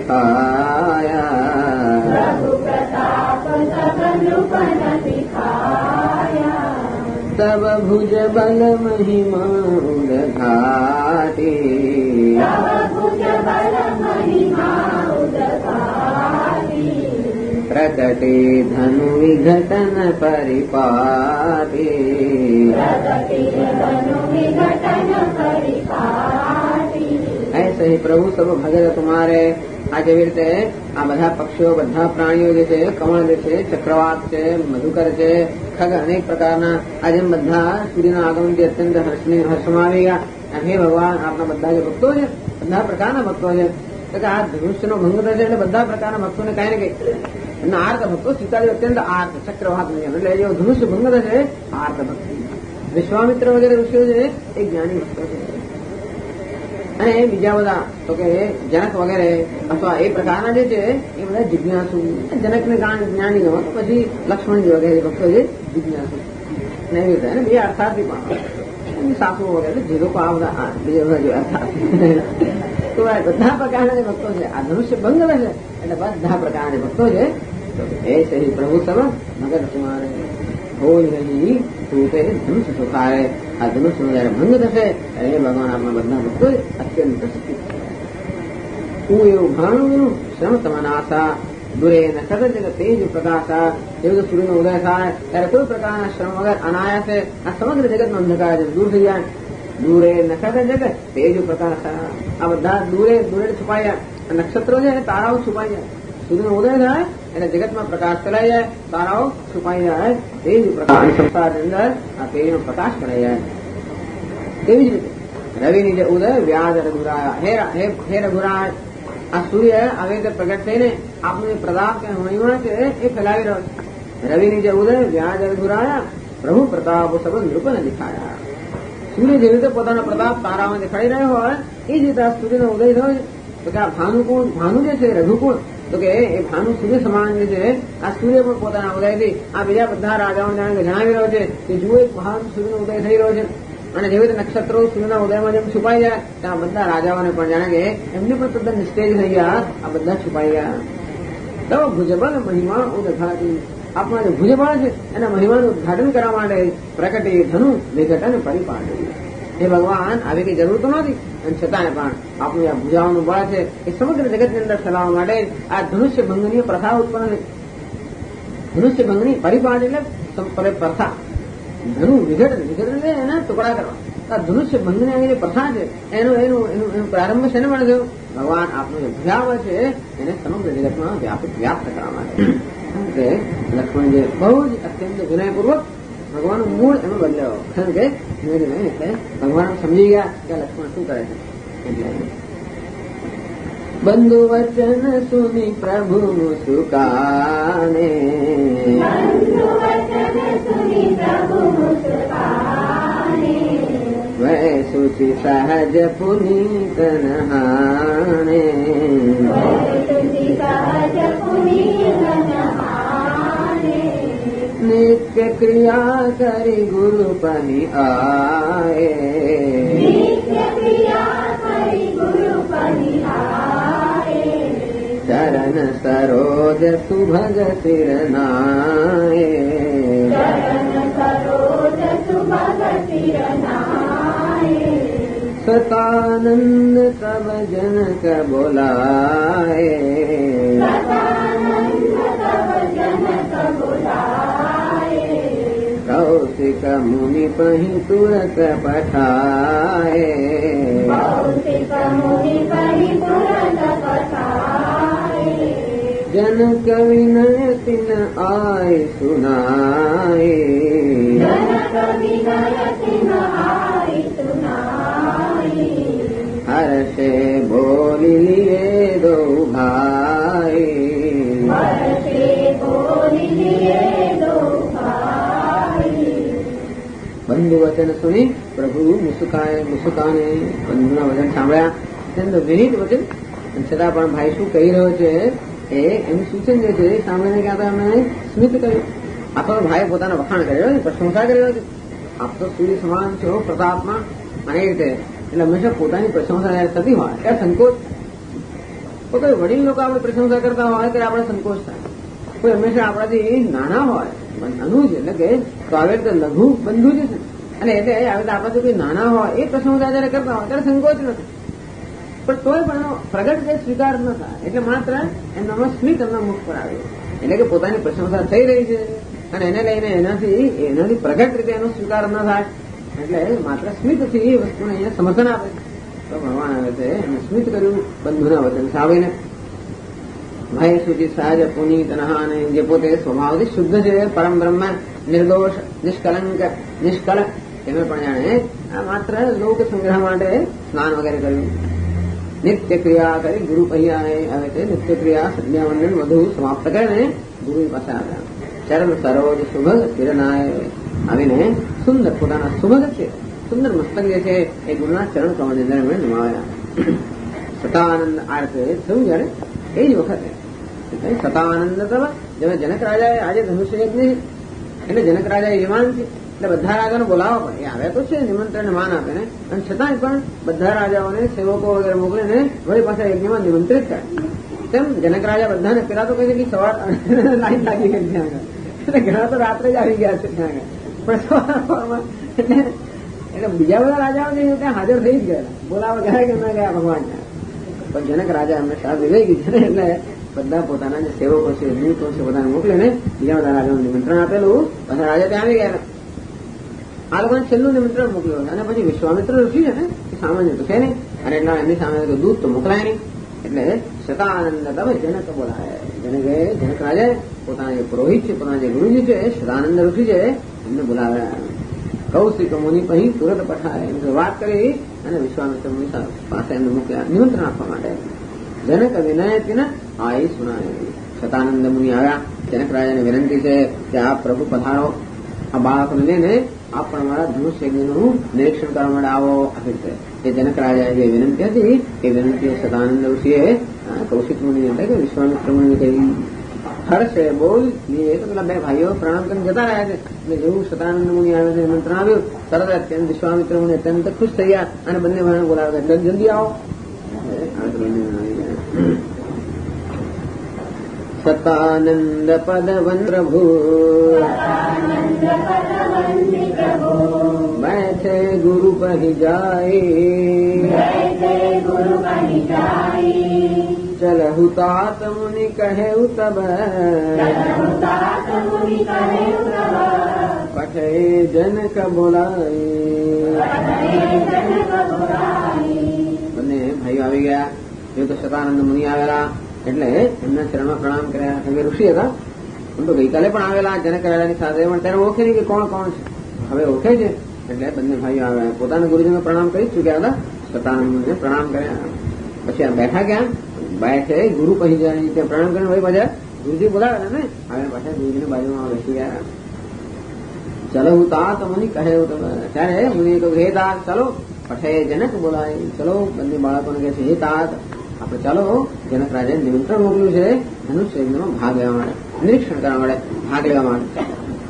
દિખાયા તબ ભુજ બલ મહિમા ઉદઘાટી પ્રકટે ધનુ વિઘટન પરિપાટી ऐसे ही प्रभु सब भगत तुम्हारे આ જેવી રીતે આ બધા પક્ષીઓ બધા પ્રાણીઓ જે છે કમળ જે છે ચક્રવાત છે મધુકર છે ખગ અનેક પ્રકારના આ જેમ બધા સૂર્યના આગમનથી અત્યંત હર્ષમાં આવી ગયા હે ભગવાન આપના બધા જે ભક્તો છે બધા પ્રકારના ભક્તો છે કે આ ધનુષ્યનો ભંગ થશે એટલે બધા પ્રકારના ભક્તોને કઈ ને કઈ એમના આર્ત ભક્તો સીતાજી અત્યંત આર્ત ચક્રવાત નહીં એટલે જો ધનુષ્ય ભંગ થશે આર્ત ભક્તિ વિશ્વામિત્ર વગેરે ઋષિઓ છે એ જ્ઞાની ભક્તો છે અને બીજા બધા તો કે જનક વગેરે અથવા એ પ્રકારના જે છે એ બધા જિજ્ઞાસુ જનકને જ્ઞાની ગયો તો પછી લક્ષ્મણજી વગેરે ભક્તો છે જિજ્ઞાસુ ને એવી રીતે અને બે અર્થાર્થી પણ સાસુ વગેરે જે લોકો આ બધા બીજા બધા જે અર્થાર્થી તો બધા પ્રકારના જે ભક્તો છે આ ધનુષ્ય ભંગ છે એટલે બધા પ્રકારના જે ભક્તો છે એ સહી પ્રભુ સબ મગર તમારે હોય રહી તું તે ધનુષ્ય સુખાય આ ધનુષ્ય જયારે ભંગ થશે ત્યારે એ ભગવાન આપણા બધા ભક્તો અત્યંત સુખી હું એવું ભાણું શ્રમ તમારા આશા દુરે નખર જગત તેજ પ્રકાશા જેવું સૂર્યનો ઉદય થાય ત્યારે કોઈ પ્રકારના શ્રમ વગર અનાયાસે આ સમગ્ર જગતનો અંધકાર દૂર થઈ જાય દૂરે નખર જગત તેજ પ્રકાશા આ બધા દૂરે દૂરે છુપાઈ જાય નક્ષત્રો છે તારાઓ છુપાઈ જાય સૂર્યનો ઉદય થાય એટલે જગતમાં પ્રકાશ ફેલાઈ જાય તારાઓ છુપાઈ જાય તેજ પ્રકાશ સંસારની અંદર આ તેજનો પ્રકાશ ફેલાઈ જાય તેવી જ રીતે રવિની જે ઉદય વ્યાજ રઘુરાયા હે રઘુરાય આ સૂર્ય આવી રીતે પ્રગટ થઈને આપનું જે પ્રતાપ કે મહિમા છે એ ફેલાવી રહ્યો છે રવિની જે ઉદય વ્યાજ રઘુરાયા પ્રભુ પ્રતાપ સબંધ નૃપને દેખાયા સૂર્ય જેવી રીતે પોતાનો પ્રતાપ તારામાં દેખાડી રહ્યો હોય એ જ રીતે આ સૂર્યનો ઉદય થયો છે તો કે આ ભાનુ કોણ ભાનુ જે છે રઘુ કોણ તો કે એ ભાનુ સૂર્ય સમાન જે છે આ સૂર્ય પણ પોતાના ઉદયથી આ બીજા બધા રાજાઓને જણાવી રહ્યો છે કે જુઓ એક મહાન સૂર્યનો ઉદય થઈ રહ્યો છે અને જેવી રીતે નક્ષત્રો સૂર્યના ઉદયમાં જેમ છુપાઈ જાય ત્યાં બધા રાજાઓને પણ જાણે કે એમને પણ તદ્દન નિસ્તેજ થઈ ગયા આ બધા છુપાઈ ગયા તો ભુજબલ મહિમા ઉદઘાટી આપણા જે ભુજબળ છે એના મહિમાનું ઉદઘાટન કરવા માટે પ્રકટે ધનુ વિઘટન પરિપાટી એ ભગવાન આવી કઈ જરૂર તો નથી અને છતાંય પણ આપણું આ ભુજાઓનું બળ છે એ સમગ્ર જગતની અંદર ચલાવવા માટે આ ધનુષ્ય ભંગની પ્રથા ઉત્પન્ન થઈ ધનુષ્ય ભંગની પરિપાટી એટલે પ્રથા ધનુ વિઘટન એના ટુકડા કરવા આ ધનુષ્ય ભંગની આવી જે પ્રથા છે એનો પ્રારંભ છે ને મળે થયો ભગવાન આપણું જે ભુજાવ છે એને સમગ્ર જગતમાં વ્યાપ્ત કરવા માટે લક્ષ્મણજી બહુ જ અત્યંત વિનયપૂર્વક ભગવાનનું મૂળ એમાં બદલાયો કારણ કે ધીમે ધીમે એટલે ભગવાન સમજી ગયા કે લક્ષ્મણ શું કરે છે એટલે બંધુ વચન સુની પ્રભુ સુકાને વૈસુચિ સહજ પુનીત નહાણે નિત્ય ક્રિયા કરી ગુરુ પની આએ ચરણ સરોજ સુભગ શિરનાએ સતાનંદ તબ જનક બોલાએ કૌશિક મુનિ પહી તુરત પઠાએ જનક વિનય તિન આય સુનાએ હર્ષે બોલી લીએ દો ભાઈ બંધુ વચન સુની પ્રભુ મુસ્કાને બંધુના વચન સાંભળ્યા અત્યંત વિનીત વચન છતાં પણ ભાઈ શું કહી રહ્યો છે એનું સૂચન જે છે સાંભળીને ક્યાં તો એમને સ્મિત કર્યું. આ તો ભાઈએ પોતાના વખાણ કર્યો, પ્રશંસા કર્યો. આપ તો સૂર્ય સમાન છો પ્રતાપમાં, અને એ રીતે એટલે હંમેશા પોતાની પ્રશંસા જયારે થતી હોય ત્યારે સંકોચ. કોઈ વડીલ લોકો આપણે પ્રશંસા કરતા હોય ત્યારે આપણે સંકોચ થાય. કોઈ હંમેશા આપણાથી નાના હોય, અનુજ એટલે કે તો આવી રીતે લઘુ બંધુ જ છે, અને એટલે આવી રીતે આપણાથી કોઈ નાના હોય એ પ્રશંસા જયારે કરતા હોય ત્યારે સંકોચ નથી. પણ તોય પણ એનો પ્રગટ જે સ્વીકાર ન થાય એટલે માત્ર એમનામાં સ્મિત એમના મુખ પર આવ્યું. એટલે કે પોતાની પ્રશંસા થઈ રહી છે અને એને લઈને એનાથી પ્રગટ રીતે એનો સ્વીકાર ન થાય એટલે માત્ર સ્મિતથી એ વસ્તુને અહીંયા સમર્થન આપે. તો ભગવાન આવે છે એને સ્મિત કર્યું બંધુના વચન સાવીને. ભય શુચિ સહજ પુનીત અને જે પોતે સ્વભાવથી શુદ્ધ છે, પરમ બ્રહ્મ, નિર્દોષ, નિષ્કલંક, નિષ્કળ, એને પણ જાણે આ માત્ર લોક સંગ્રહ માટે સ્નાન વગેરે કર્યું. નિત્ય ક્રિયા કરી ગુરુ પૈયા આવે છે. નિત્ય ક્રિયા સંધ્યાવંદન બધું સમાપ્ત કરીને ગુરુ પાસે આવ્યા. ચરણ સરોજ સુભગ કિરણાય આવીને સુંદર પોતાના સુભગ છે સુંદર મસ્તક જે છે એ ગુરુના ચરણ કમળની અંદર એમણે નમાવ્યા. સતાનંદ આરતે થયું જયારે એ જ વખતે સતાનંદ તબ જેને જનક રાજાએ આજે ધનુષ્ય યજ્ઞ એટલે જનક રાજાએ વિમાન છે એટલે બધા રાજાને બોલાવવા પડે. એ આવ્યા તો છે નિમંત્રણ માન આપે ને, અને છતાંય પણ બધા રાજાઓને સેવકો વગેરે મોકલીને વળી પાછા યજ્ઞમાં નિમંત્રિત કરે. તેમ જનક રાજા બધાને પેલા તો કહે છે કે સવાર લાઈન લાગી ગઈ ત્યાં આગળ, એટલે ઘણા તો રાત્રે જ આવી ગયા છે ત્યાં આગળ. પણ સવારમાં એટલે બીજા બધા રાજાઓ ત્યાં હાજર થઈ જ ગયા, બોલાવા ગયા કે ના ગયા ભગવાન. પણ જનક રાજા એમને સાથ લઈ ગઈ છે ને એટલે બધા પોતાના જે સેવકો છે દૂતો છે બધાને મોકલીને બીજા બધા રાજાનું નિમંત્રણ આપેલું. બધા રાજા ત્યાં આવી ગયા. આ લોકોને છેલ્લું નિમંત્રણ મોકલ્યું અને પછી વિશ્વામિત્ર ઋષિ છે ને એ સામાન્ય તો છે નહીં, અને એટલા એમની સામે દૂત તો મોકલાય નહીં. એટલે શતાનંદ તમે જનક બોલાય. જનક રાજાએ પોતાના જે પુરોહિત છે, પોતાના જે ગુરુજી છે શતાનંદ ઋષિ છે એમને બોલાવ્યા. કૌશિક મુનિ પછી તુરત પઠાય એમ વાત કરી અને વિશ્વામિત્ર મુનિ પાસે એમને મોકલ્યા નિમંત્રણ આપવા માટે. જનક વિનયતીને આઈ સુનાય. શતાનંદ મુનિ આવ્યા. જનક રાજાને વિનંતી છે કે આપ પ્રભુ પધારો, આ બાળકોને લઈને આપ પણ અમારા ધનુષ્ય યજ્ઞનું નિરીક્ષણ કરવા માટે આવો. આવી રીતે એ જનક રાજાએ જે વિનંતી હતી એ વિનંતી શતાનંદ ઋષિએ કૌશિક મુનિ એટલે કે વિશ્વામિત્ર મુનિ કહી. હર્ષે બોલ એ તો પેલા બે ભાઈઓ પ્રણામ કરીને જતા રહ્યા છે એટલે જેવું શતાનંદ મુનિ આવે છે નિમંત્રણ આવ્યું તરત અત્યંત વિશ્વામિત્ર મુનિ અત્યંત ખુશ થઈ ગયા અને બંને ભાઈઓ બોલાવે એટલે જલ્દી આવો. સતાનંદ પદવન પ્રભુ बैठे गुरु पहि जाए, चलहु तात मुनि कहेउ तब, पठे जनक बोलाए. બંને ભાઈઓ આવી ગયા. એ તો શતાનંદ મુનિ આવેલા એટલે એમના ચરણમાં પ્રણામ કર્યા. કેમ કે ઋષિ હતા, એમ તો ગઈકાલે પણ આવેલા જનક રાજાની સાથે, પણ ત્યારે ઓળખે નહીં કે કોણ કોણ છે. હવે ઓળખે છે એટલે બંને ભાઈઓ આવ્યા. પોતાના ગુરુજીને પ્રણામ કરી ચૂક્યા હતા. શતાનંદ મુનિને પ્રણામ કર્યા. પછી આ બેઠા ક્યાં બેઠે ગુરુ પછી જાય ત્યાં પ્રણામ કરીને ભાઈ પાછા ગુરુજી બોલાવેલા ને હવે પાછા ગુરુજીની બાજુમાં બેસી ગયા. ચલો હું તાત મુનિ કહે ત્યારે મુનિ કહ્યું હે તાત ચાલો. પઠે જનક બોલાય. ચલો બંને બાળકોને કહે છે હે તાત આપણે ચાલો જનક રાજાએ નિમંત્રણ મોકલ્યું છે ધનુષ્ય યજ્ઞમાં ભાગ લેવા માટે, નિરીક્ષણ કરવા માટે, ભાગ લેવા માટે.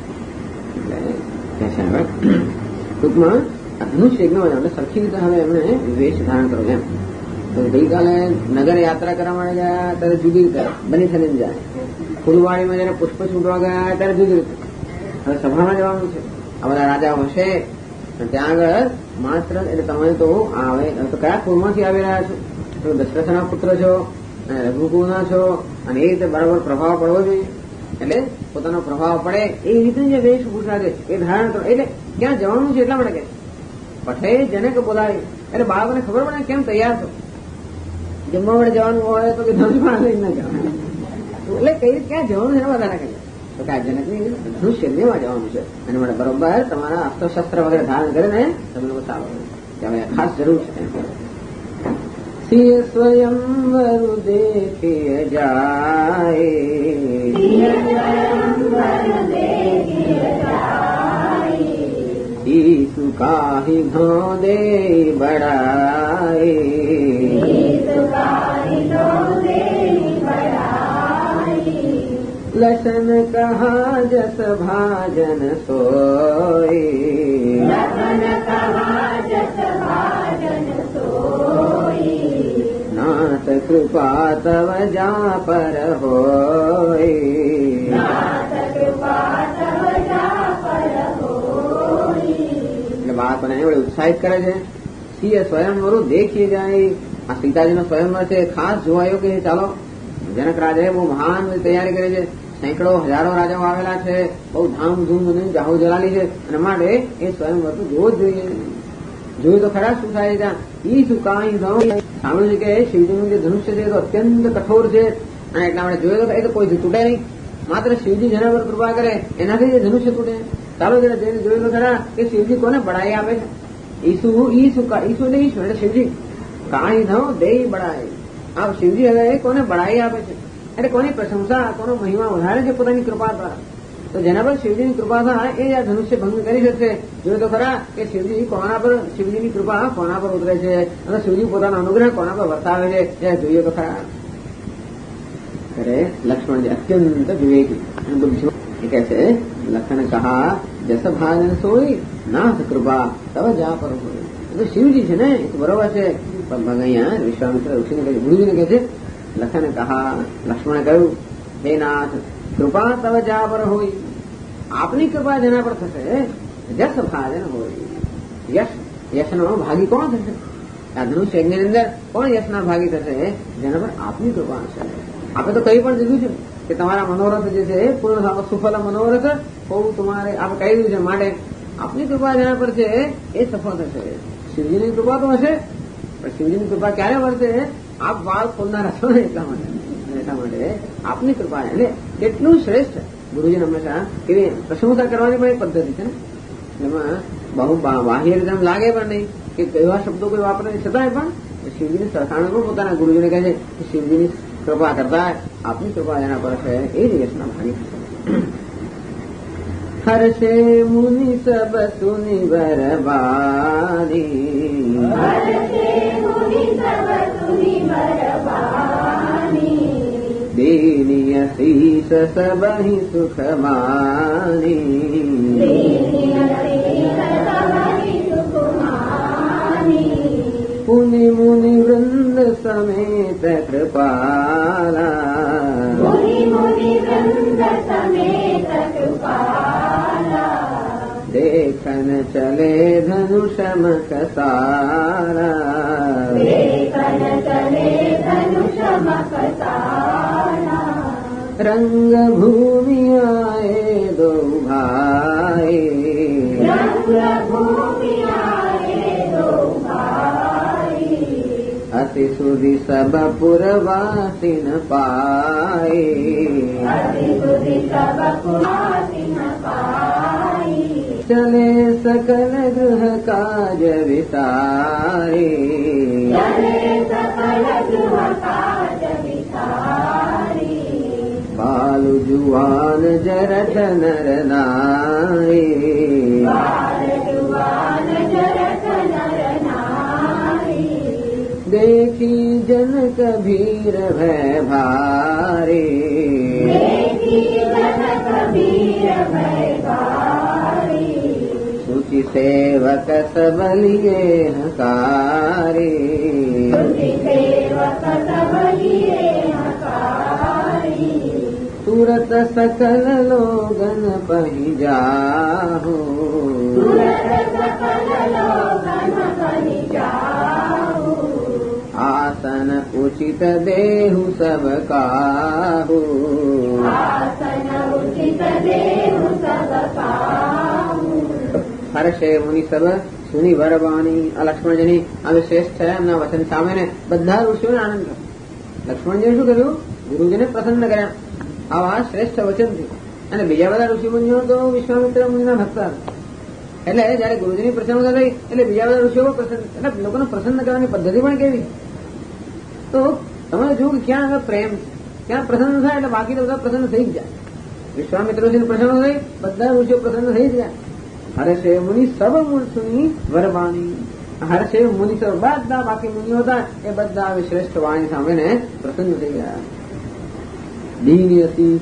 ટૂંકમાં ધનુષ્ય યજ્ઞમાં આપણે સરખી રીતે હવે એમણે વેશ ધારણ કરો એમ. તો ગઈકાલે નગર યાત્રા કરવા માટે ગયા ત્યારે જુદી રીતે બની થઈને જાય. ફૂલવાડીમાં જયારે પુષ્પ છૂટવા ગયા ત્યારે જુદી રીતે. હવે સભામાં જવાનું છે. આ બધા રાજાઓ હશે ત્યાં આગળ માત્ર એટલે તમે તો આવે તો કયા કુળમાંથી આવી રહ્યા છો? તો દશરથના પુત્ર છો અને રઘુકુળના છો અને એ રીતે બરાબર પ્રભાવ પડવો જોઈએ. એટલે પોતાનો પ્રભાવ પડે એ રીતે જે વેશભૂષા છે એ ધારણ કરો. એટલે ક્યાં જવાનું છે એટલા માટે કે પઠે જનક બોલાય એટલે બાળકોને ખબર પડે કેમ તૈયાર છો. જમવા માટે જવાનું હોય તો કે ધનુષ લઈને ના જવાનું, એટલે કઈ રીતે ક્યાં જવાનું છે વધારે કહીએ તો કે આ જનકની ધનુષ્ય લેવા જવાનું છે અને માટે બરોબર તમારા અસ્ત્ર વગેરે ધારણ કરીને તમે લોકો ચાલો કે હવે ખાસ જરૂર છે. સિંહ સ્વયં વરુ દેખે જાય, ईसु काहि घो दे बढ़ाए, लसन कहा जस भाजन सोई, लसन कहा जस भाजन सोई, नाथ कृपा तव जा पर होई, नाथ कृपा तव जा पर होई। એટલે બાળકોને એવડે ઉત્સાહિત કરે છે. સિંહ સ્વયંવરું દેખી જાય. આ સીતાજીનો સ્વયંવર છે, ખાસ જોવાયો કે ચાલો જનક રાજાએ બહુ મહાન તૈયારી કરી છે. સેંકડો હજારો રાજાઓ આવેલા છે, બહુ ધામધૂમ અને જાહો જલાલી છે, અને માટે એ સ્વયંવર તો જોવો જ જોઈએ. જોયું તો ખરા શું થાય ત્યાં. ઈ શું કાંઈ સાંભળ્યું છે કે શિવજીનું જે ધનુષ્ય છે એ તો અત્યંત કઠોર છે, અને એટલા માટે જોયું તો એ તો કોઈ તૂટે નહીં. માત્ર શિવજી જેના પર કૃપા કરે એનાથી જે ધનુષ્ય તૂટે. ચાલો જરા જઈને જોયું તો ખરા કે શિવજી કોને બળાઈ આપે છે. ઈસુ એટલે ઈશ્વર એટલે શિવજી. કાંઈ ન દે બળાય. આ શિવજી હવે કોને બળાઈ આપે છે, એટલે કોની પ્રશંસા, કોનો મહિમા વધારે છે પોતાની કૃપા દ્વારા. તો જેના પર શિવજીની કૃપા થાય એ આ ધનુષ્ય ભંગ કરી શકશે. જોયું તો ખરા કે શિવજીની કૃપા કોના પર ઉતરે છે, અને શિવજી પોતાનો અનુગ્રહ કોના પર વર્તાવે છે એ જોઈએ તો ખરા. અરે લક્ષ્મણજી અત્યંત વિવેકી અને બુદ્ધિમાન એ કહે છે, લખન કહા જસ ભાજન સોઈ, નાથ કૃપા તવ જા પર હોય. તો શિવજી છે ને એ તો બરોબર છે, પણ અહીંયા વિશ્વામિત્ર ઋષિને કહે, ગુરુજીને કહે છે, લખન કહા, લક્ષ્મણે કહ્યું, હે નાથ કૃપા તવ જા પર હોય, આપની કૃપા જેના પર થશે જસ ભાજન હોય. યશનો ભાગી કોણ થશે? આ ધનુષ્ય યજ્ઞની અંદર કોણ યશના ભાગી થશે? જેના પર આપની કૃપા હશે. આપણે તો કહી પણ દીધું છે કે તમારા મનોરથ જે છે પૂર્ણ થાવ, સુફલ મનોરથ હોવું તમારે આપણે કહી દીધું છે. માટે આપની કૃપા જેના પર છે એ સફળ થશે. શિવજીની કૃપા તો હશે, પણ શિવજીની કૃપા ક્યારે વર્તે? આપ વાળ ખોલનારા છો ને એટલા માટે આપની કૃપા એટલે કેટલું શ્રેષ્ઠ. ગુરુજીને હંમેશા એવી પ્રશંસા કરવાની પણ એક પદ્ધતિ છે ને, એમાં બહુ બાહ્ય રીતે લાગે પણ નહીં કે એવા શબ્દો કોઈ વાપરે છતાંય પણ શિવજીની સરખામણી પણ પોતાના ગુરુજીને કહે છે કે શિવજીની કૃપા કરતા આપની કૃપા જેના પર છે એ જ યશના ભાગી થશે. હર્ષે મુનિ સબ સુનિ બરબાની, હર્ષે મુનિ સબ સુનિ બરબાની, દીનિય શીશ સબહિ સુખ માની, દીનિય શીશ સબહિ સુખ માની, પુનિ મુનિ વૃંદ સમેત કૃપાલા, મુનિ મુનિ વૃંદ સમેત કૃપાલા, દેખન ચલે ધનુષમ કસારા, દેખન ચલે ધનુષમ કસારા, રંગ ભૂમિ આયે દો ભાઈ, રંગ ભૂમિ આયે દો ભાઈ, અતિ સુધી સબ પુરવાસી ન પાય, અતિ સુધી સબ પુરાસી ન પાઈ, ચલે સકલ ગૃહ કાજ વિસારી, ચલે સકલ ગૃહ કાજ વિસારી, બાલુ જુવાન જરઠ નર નારી, બાલ જુવાન જરઠ નર નારી, देखी जनक भीर भय भारी, देखी जनक वीर भय भारी, सुचि सेवक सब लिए हकारी, सुचि सेवक सब लिए हकारी, तुरत सकल लोगन पहि जाहु, तुरत सकल लोगन पहि जाहु, आसन उचित देहु सब काहू, आसन उचित देहु सब काहू, હર્ષે મુનિ સબ સુની વરવાણી. આ લક્ષ્મણજીની હવે શ્રેષ્ઠ છે એમના વચન સામે બધા ઋષિઓને આનંદ થયો. લક્ષ્મણજીએ શું કર્યું? ગુરુજીને પ્રસન્ન કર્યા આવા શ્રેષ્ઠ વચનથી. અને બીજા બધા ઋષિમુનિઓ તો વિશ્વામિત્ર મુનિના ભક્ત હતા. એટલે જયારે ગુરુજીની પ્રસન્નતા થઈ એટલે બીજા બધા ઋષિઓ પ્રસન્ન, એટલે લોકોને પ્રસન્ન કરવાની પદ્ધતિ પણ કેવી. તો તમે જુઓ કે ક્યાં આગળ પ્રેમ છે, ક્યાં પ્રસન્ન થાય એટલે બાકી તો બધા પ્રસન્ન થઈ જ જાય. વિશ્વામિત્ર ઋષિને પ્રસન્ન થઈ, બધા ઋષિઓ પ્રસન્ન થઈ જ ગયા. હર્ષે મુનિ સબ સુની વરવાણી. હર્ષે મુનિ સબ બધા બાકી મુનિઓ હતા એ બધા શ્રેષ્ઠ વાણી સામે પ્રસન્ન થઈ ગયા. દીન અસીસ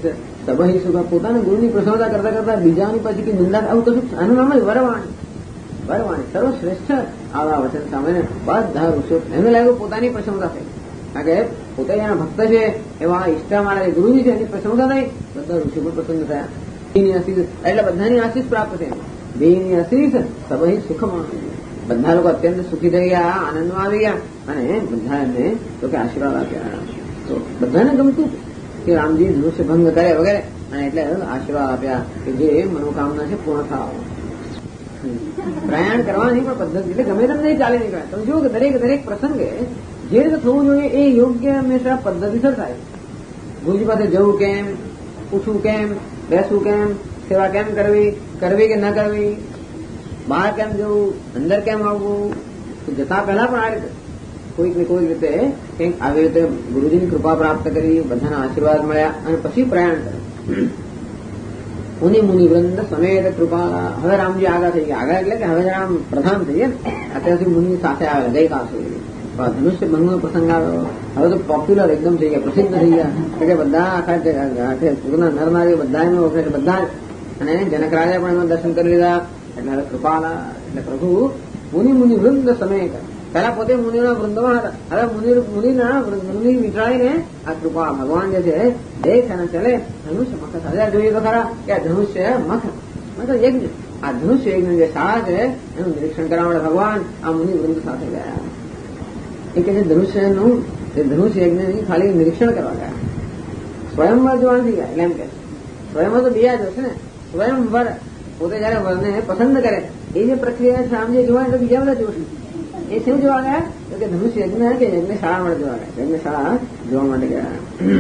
સબહી સુખ, પોતાના ગુરુની પ્રશંસા કરતા કરતા બીજાની પછી નિંદા, આવું કશું, આનું નામ જ વરવાણી. વરવાણી સર્વશ્રેષ્ઠ આવા વચન સામે બધા ઋષિઓ એને લાગ્યું પોતાની પ્રશંસા થઈ. કારણ કે પોતે જેના ભક્ત છે એવા ઈષ્ટા મારા ગુરુજી છે એની પ્રશંસા થઈ, બધા ઋષિઓ પણ પ્રસન્ન થયા. આશીષ એટલે બધાની આશીષ પ્રાપ્ત થઈ. દેહની આશીષ સબહી સુખમાં, બધા લોકો અત્યંત સુખી થઈ ગયા, આનંદમાં આવી ગયા અને બધા એમને તો કે આશીર્વાદ આપ્યા. તો બધાને ગમતું કે રામજી ધનુષ્ય ભંગ કરે વગેરે, અને એટલે આશીર્વાદ આપ્યા કે જે મનોકામના છે પૂર્ણ થાવ. પ્રયાણ કરવાની પણ પદ્ધતિ એટલે ગમે તેમ નહીં ચાલી નીકળે. તમે જુઓ કે દરેક પ્રસંગે જે રીતે થવું જોઈએ એ યોગ્ય હંમેશા પદ્ધતિસર થાય. ગુરુજી પાસે જવું કેમ, પૂછવું કેમ, બેસવું કેમ, સેવા કેમ કરવી, કરવી કે ન કરવી, બહાર કેમ જવું, અંદર કેમ આવવું, જતા પહેલા પણ આ રીતે કોઈક રીતે કંઈક આવી રીતે ગુરુજીની કૃપા પ્રાપ્ત કરી, બધાના આશીર્વાદ મળ્યા અને પછી પ્રયાણ કર્યું. મુનિ વૃંદ સમેત કૃપા. હવે રામજી આગળ થઈ ગયા. આગળ એટલે કે હવે રામ પ્રધાન થઈ ગયા ને, અત્યાર સુધી મુનિ સાથે આવે ગઈકાલ સુધી. ધનુષ્ય ભંગનો પ્રસંગ આવ્યો. હવે તો પોપ્યુલર એકદમ થઈ ગયા, પ્રસિદ્ધ થઈ ગયા. એટલે બધા આખા પૂરના નરનારીઓ બધા એનો વખતે બધા જ, અને જનક રાજા પણ એમાં દર્શન કરી લીધા. એટલે હવે કૃપાલા એટલે પ્રભુ મુનિ વૃંદ સમેત. પહેલા પોતે મુનિના વૃંદમાં હતા, હવે મુનિ વિચારીને આ કૃપા ભગવાન જે છે દેખ અને ચલે ધનુષ્ય મખ સાથે જોઈએ તો ખરા કે આ ધનુષ્ય મખ યજ્ઞ, આ ધનુષ્ય યજ્ઞ જે શાળા છે એનું નિરીક્ષણ કરવા માટે ભગવાન આ મુનિ વૃંદ સાથે ગયા. એ કે ધનુષ્ય યજ્ઞની ખાલી નિરીક્ષણ કરવા ગયા. સ્વયંવર જોવા નથી ગયા. એટલે એમ કે સ્વયંવર તો બીજા જ હશે ને. સ્વયંવર પોતે જયારે વરને પસંદ કરે એ જે પ્રક્રિયા છે આમ જે જોવાની તો બીજા બધા જોશે. એ શું જોવા ગયા તો કે ધનુષ્ય યજ્ઞ કે યજ્ઞશાળા માટે જોવા ગયા. યજ્ઞશાળા જોવા માટે ગયા.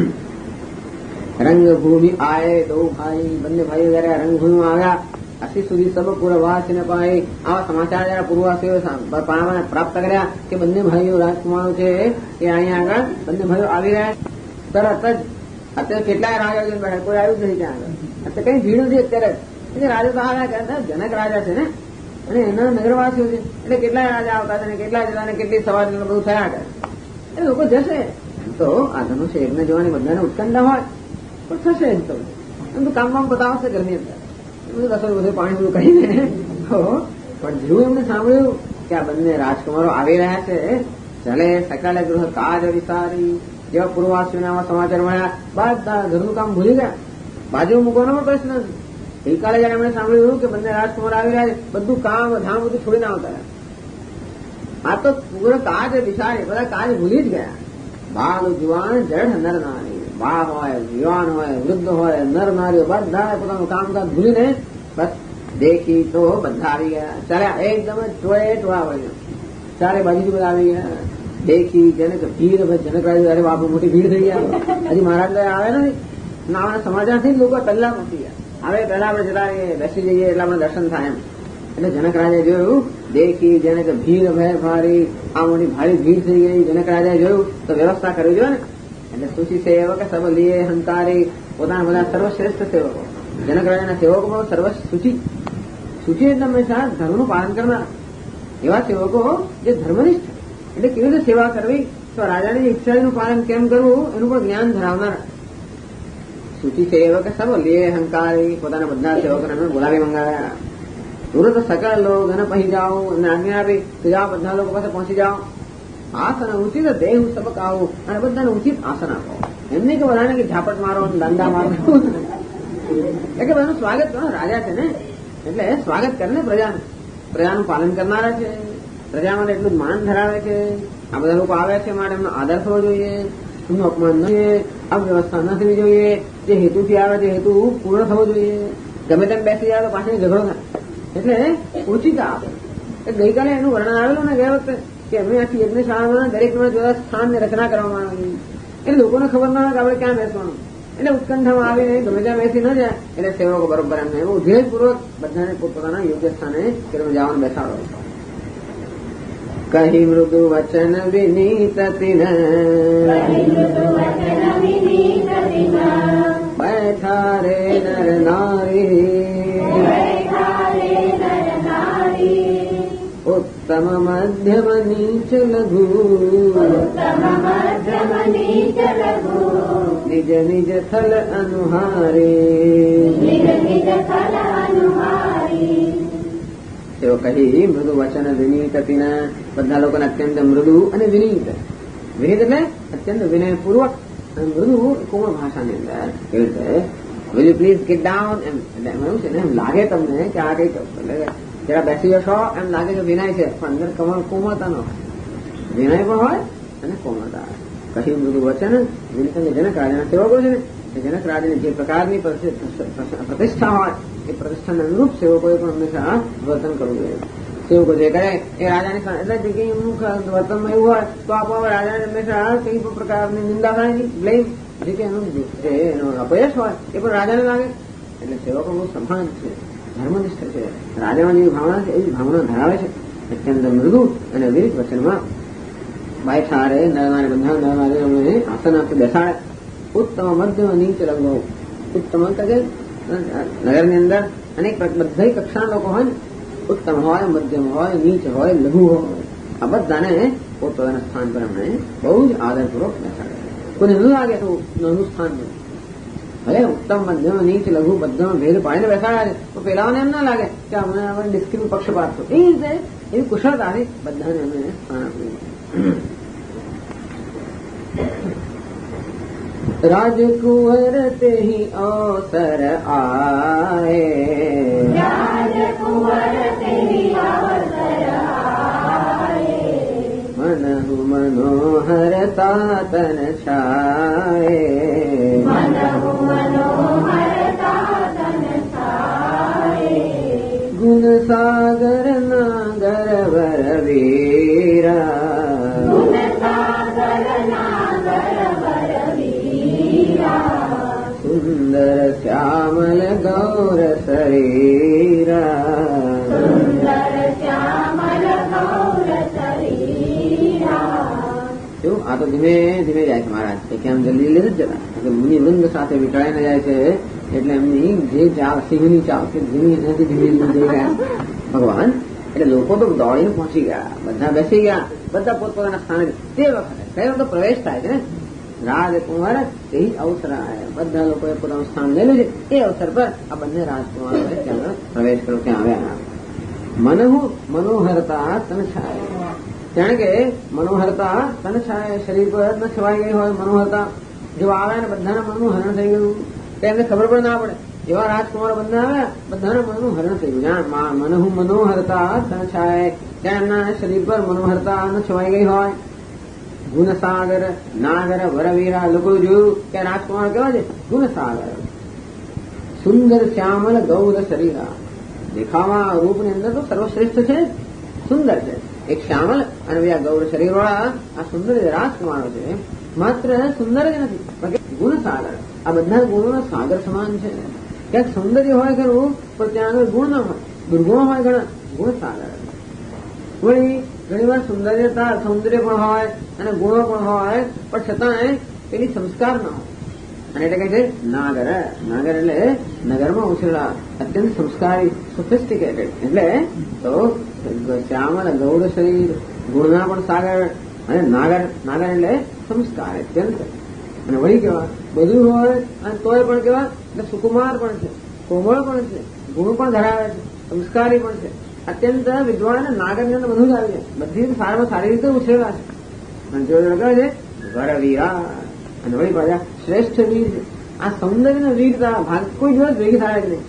રંગભૂમિ આયે દો ભાઈ, બંને ભાઈઓ જયારે રંગભૂમિમાં આવ્યા, અસી સુધી સબ પૂર્વવાસી ને પાય. આવા સમાચાર જયારે પૂર્વવાસીઓ પ્રાપ્ત કર્યા કે બંને ભાઈઓ રાજકુમારો છે એ અહીંયા આગળ બંને ભાઈઓ આવી રહ્યા. તરત જ અત્યારે કેટલાય રાજા બેઠા, કોઈ આવ્યું જ નહીં ત્યાં આગળ. અત્યારે કઈ ભીડ નથી અત્યારે. રાજા તો આવ્યા કરતા જનક રાજા છે ને અને એના નગરવાસીઓ છે એટલે કેટલાય રાજા આવતા છે, કેટલા જતા ને કેટલી સવાર બધું થયા કરે. એ લોકો જશે તો આ ધનુષ્ય યજ્ઞ જોવાની બધાને ઉત્કંઠા હોય પણ થશે જ. તો એમ તો કામ બતાવશે ઘરની અંદર બધું રસોઈ બધું પાણી બધું કહીને. પણ જેવું એમને સાંભળ્યું કે આ બંને રાજકુમારો આવી રહ્યા છે, ચલે સકલ ગૃહ કાજ વિસારી. જેવા પૂર્વવાસીઓને આવા સમાચાર મળ્યા, બધા ઘરનું કામ ભૂલી ગયા, બાજુ મૂકવાનો પણ પ્રશ્ન નથી. ગઈકાલે જયારે એમણે સાંભળ્યું કે બંને રાજકુમાર આવી રહ્યા છે, બધું કામ ધામ બધું છોડીને આવતા રહ્યા. આ તો પૂરો કાજ વિસારી, બધા કાજ ભૂલી જ ગયા. બાલ જુવાન જડ નર નારી, બા હોય, યુવાન હોય, વૃદ્ધ હોય, નર નારીઓ બધા પોતાનું કામકાજ ભૂલીને બસ દેખી તો બધા આવી ગયા. ચાલ્યા એકદમ ટોળા વળ્યા, ચારે બાજુથી બધા આવી ગયા. દેખી જનક ભીડ, જનક રાજા અરે બાપુ મોટી ભીડ થઈ ગયા. હજી મહારાજ આવે ને ના સમાચારથી લોકો પહેલા પહોંચી ગયા. હવે પહેલા આપણે જતા બેસી જઈએ એટલે આપણે દર્શન થાય એમ. એટલે જનક રાજાએ જોયું, દેખી જનક ભીડ ભય ભારી, આ મોટી ભારી ભીડ થઈ ગઈ. જનક રાજાએ જોયું તો વ્યવસ્થા કરવી જોઈએ ને. એટલે સુશી સેવક સબ લીએ હંકારી, પોતાના બધા સર્વશ્રેષ્ઠ સેવકો, જનક રાજાના સેવકો સર્વ સૂચિ એટલે હંમેશા ધર્મનું પાલન કરનાર એવા સેવકો જે ધર્મનિષ્ઠ, એટલે કેવી રીતે સેવા કરવી, તો રાજાની ઈચ્છાનું પાલન કેમ કરવું એનું પણ જ્ઞાન ધરાવનાર. સૂચિ સેવક સબ લીએ હંકારી, પોતાના બધા સેવકોને બોલાવી મંગાવ્યા. તુરંત સકળ લોગ અને પછી જાઓ અને આજ્ઞા આપી કે જાઓ બધા લોકો પાસે પહોંચી જાઓ. આસન ઉચિત દેહ સબક આવો અને બધાને ઉચિત આસન આપો. એમને કે બધાને કે ઝાપટ મારો દાંડા મારો એટલે કે બધાનું સ્વાગત કરો. રાજા છે ને એટલે સ્વાગત કરે ને પ્રજાનું પાલન કરનારા છે, પ્રજા માટે એટલું જ માન ધરાવે છે. આ બધા લોકો આવ્યા છે માટે એમનો આદર થવો જોઈએ, એમનું અપમાન ન જોઈએ, અવ્યવસ્થા ન થવી જોઈએ. જે હેતુથી આવે તે હેતુ પૂર્ણ થવો જોઈએ. ગમે તેમ બેસી જાય તો પાછળ ઝઘડો થાય. એટલે ઓછીતા આપે. ગઈકાલે એનું વર્ણન આવેલું ને ગયા વખતે કે એમની આખી યજ્ઞશાળામાં દરેક જોવા સ્થાનની રચના કરવામાં આવી. એટલે લોકોને ખબર ના હોય કે આપણે ક્યાં બેસવાનું. એટલે ઉત્કંઠામાં આવીને ગમે ત્યાં બેસી ન જાય. એટલે સેવકો બરોબર એમને એવું ધીરજપૂર્વક બધાને પોતપોતાના યોગ્ય સ્થાને જવાનું બેસાડો. કહી મૃદુ વચન વિનીત તિન, બેઠા રે નર નારી, ઉત્તમ मध्यम नीच लघु उत्तम मध्यम नीच लघु निज निज थल अनुहारे निज निज फल अनुहारी તેઓ કહી મૃદુ વચન વિનીત તીના બધા લોકોને અત્યંત મૃદુ અને વિનીત વિનીત એટલે અત્યંત વિનયપૂર્વક અને મૃદુ કોમળ ભાષાની અંદર કેવી રીતે will you please get down એમ એવું છે ને એમ લાગે તમને કે આ કઈ જરા બેસી જશો એમ લાગે કે વિનય છે પણ અંદર કોમળતા નો વિનય પણ હોય અને કોમળતા કહી મૃદુ વચન વિનીત જનક રાજાના સેવકો છે ને જનક રાજાની જે પ્રકારની પ્રતિષ્ઠા હોય એ પ્રતિષ્ઠાને અનુરૂપ સેવકોએ પણ હંમેશા વર્તન કરવું જોઈએ સેવકો જે કરે એ રાજાની એટલે જગ્યાએ એમનું વર્તનમાં એવું હોય તો આપણા રાજાને હંમેશા કઈ પણ પ્રકારની નિંદા થાય નહીં બ્લેમ જે કે એનું જે એનો અપયશ હોય એ પણ રાજાને લાગે એટલે સેવકો બહુ સભાન છે ધર્મનિષ્ઠ છે રાજામાં જેવી ભાવના છે એવી ભાવના ધરાવે છે અત્યંત મૃદુ અને વિરીત વચનમાં બેઠા રે નરનારે બધા નરનારે આસન આપી બેસાડે ઉત્તમ મધ્યમ નીચ લગો ઉત્તમ કે નગરની અંદર અનેક બધી કક્ષાના લોકો હોય ને ઉત્તમ હોય મધ્યમ હોય નીચ હોય લઘુ હોય આ બધાને પોતાના સ્થાન પર એમણે બહુ જ આદરપૂર્વક બેસાડે કોઈને ન લાગે તો નાનું સ્થાન મળે ભલે ઉત્તમ મધ્યમ નીચ લઘુ બધામાં ભેદ પાડીને બેસાડ્યા છે તો પેલાઓને એમ ના લાગે કે અમને ડિસ્ક્રીમ પક્ષપાત થયો એ રીતે એવી કુશળતાથી બધાને અમે સ્થાન આપ્યું राजकुंवर ते ही अवसर आए राजकुंवर ते ही अवसर आए मनहु मनोहरता तन छाए मनहु मनोहरता तन छाए गुण सागर नागर वर वीरा गुण सागर नागर वर वीरा सुंदर श्यामल गौर शरीरा सुंदर श्यामल गौर शरीरा જો આ તો ધીમે ધીમે જાય છે મહારાજ કે આમ જલ્દી જલ્દી જ જતા મુનિ વૃંદ સાથે વીંટાળીને જાય છે એટલે એમની જે ચાલ સિંહની ચાલ છે ધીમી એનાથી ધીમે ધીમે જઈ ગયા ભગવાન એટલે લોકો તો દોડીને પહોંચી ગયા બધા બેસી ગયા બધા પોતપોતાના સ્થાને તે વખતે કઈ વખતે પ્રવેશ થાય છે ને રાજકુમાર તે અવસર આવ્યા બધા લોકોએ પોતાનું સ્થાન લેલું છે એ અવસર પર આ બંને રાજકુમારોએ ત્યાં પ્રવેશ કર્યો ત્યાં આવ્યા મનહુ મનોહરતા તન છાય જાણે કે મનોહરતા તન છાય શરીર પર ન છવાઈ ગઈ હોય મનોહરતા જો આવે ને બધાના મનનું હરણ થઈ ગયું તેમને ખબર પણ ના પડે એવા રાજકુમારો બધા આવ્યા બધાના મનનું હરણ થઈ ગયું મનહુ મનોહરતા તન છાય ત્યાં એમના શરીર પર મનોહરતા ન છવાઈ ગઈ હોય ગુણસાગર નાગર વરવીરા લોકો જોયું કે રાજકુમાર કેવા છે ગુણસાગર સુંદર શ્યામલ ગૌર શરીરા દેખાવા રૂપની અંદર તો સર્વશ્રેષ્ઠ છે સુંદર છે એક શ્યામલ અને બીજા ગૌર શરીર વાળા આ સુંદર રાજકુમારો છે માત્ર સુંદર જ નથી ગુણસાગર આ બધા ગુણોના સાગર સમાન છે ક્યાંક સૌંદર્ય હોય ખરું પણ ત્યાં આગળ ગુણ ના હોય દુર્ગુણ હોય ઘણા ગુણસાગર વળી ઘણી વાર સૌંદર્ય પણ હોય અને ગુણો પણ હોય પણ છતાં પેલી સંસ્કાર ના હોય અને એટલે કહે છે નાગર નાગર એટલે નગરમાં ઉછરેલા અત્યંત સંસ્કારી સોફિસ્ટિકેટેડ એટલે તો શ્યામલ ગૌર શરીર ગુણના પણ સાગર અને નાગર નાગર એટલે સંસ્કાર અત્યંત અને વળી કેવા બધું હોય અને તોય પણ કેવા એટલે સુકુમાર પણ છે કોમળ પણ છે ગુણ પણ ધરાવે છે સંસ્કારી પણ છે અત્યંત વિદ્વાન અને નાગરની અંદર બધું જ આવી જાય બધી સારામાં સારી રીતે ઉછરેલા છે અને જો લગાવે છે વરવીરા અને વળી પાછા શ્રેષ્ઠ વીર છે આ સૌંદર્ય વીરતા ભાગ કોઈ દિવસ ભેગી થાય જ નહીં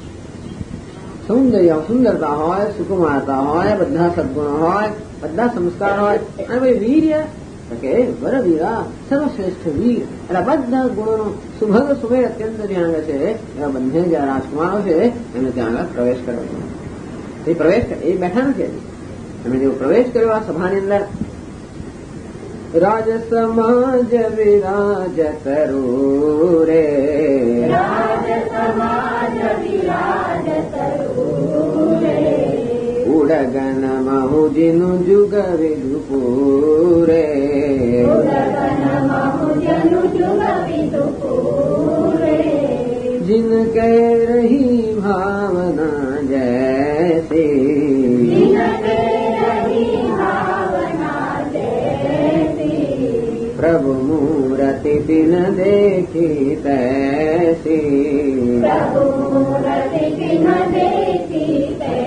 સુંદરતા હોય સુકુમારતા હોય બધા સદગુણો હોય બધા સંસ્કાર હોય અને ભાઈ વીર્ય કે વરવીરા સર્વશ્રેષ્ઠ વીર એટલે બધા ગુણોનો સુભગ સુમેળ અત્યંત ત્યાં આગળ છે એવા બંને જે રાજકુમારો છે એમને ત્યાં આગળ પ્રવેશ કર્યો એ પ્રવેશ એ બેઠા નથી એમણે જેવો પ્રવેશ કર્યો આ સભાની અંદર રાજ સમાજ વિરાજ તરુ રે રાજ સમાજ વિરાજ તરુ રે ઉડગન મહુજીનું જુગ વિદુપુરે ઉડગન મહુજનું જુગ વિદુપુરે जिन के रही भावना जैसी जिन के रही भावना मूर्ति बिन देखी तैसी, प्रभु मूर्ति बिन देखी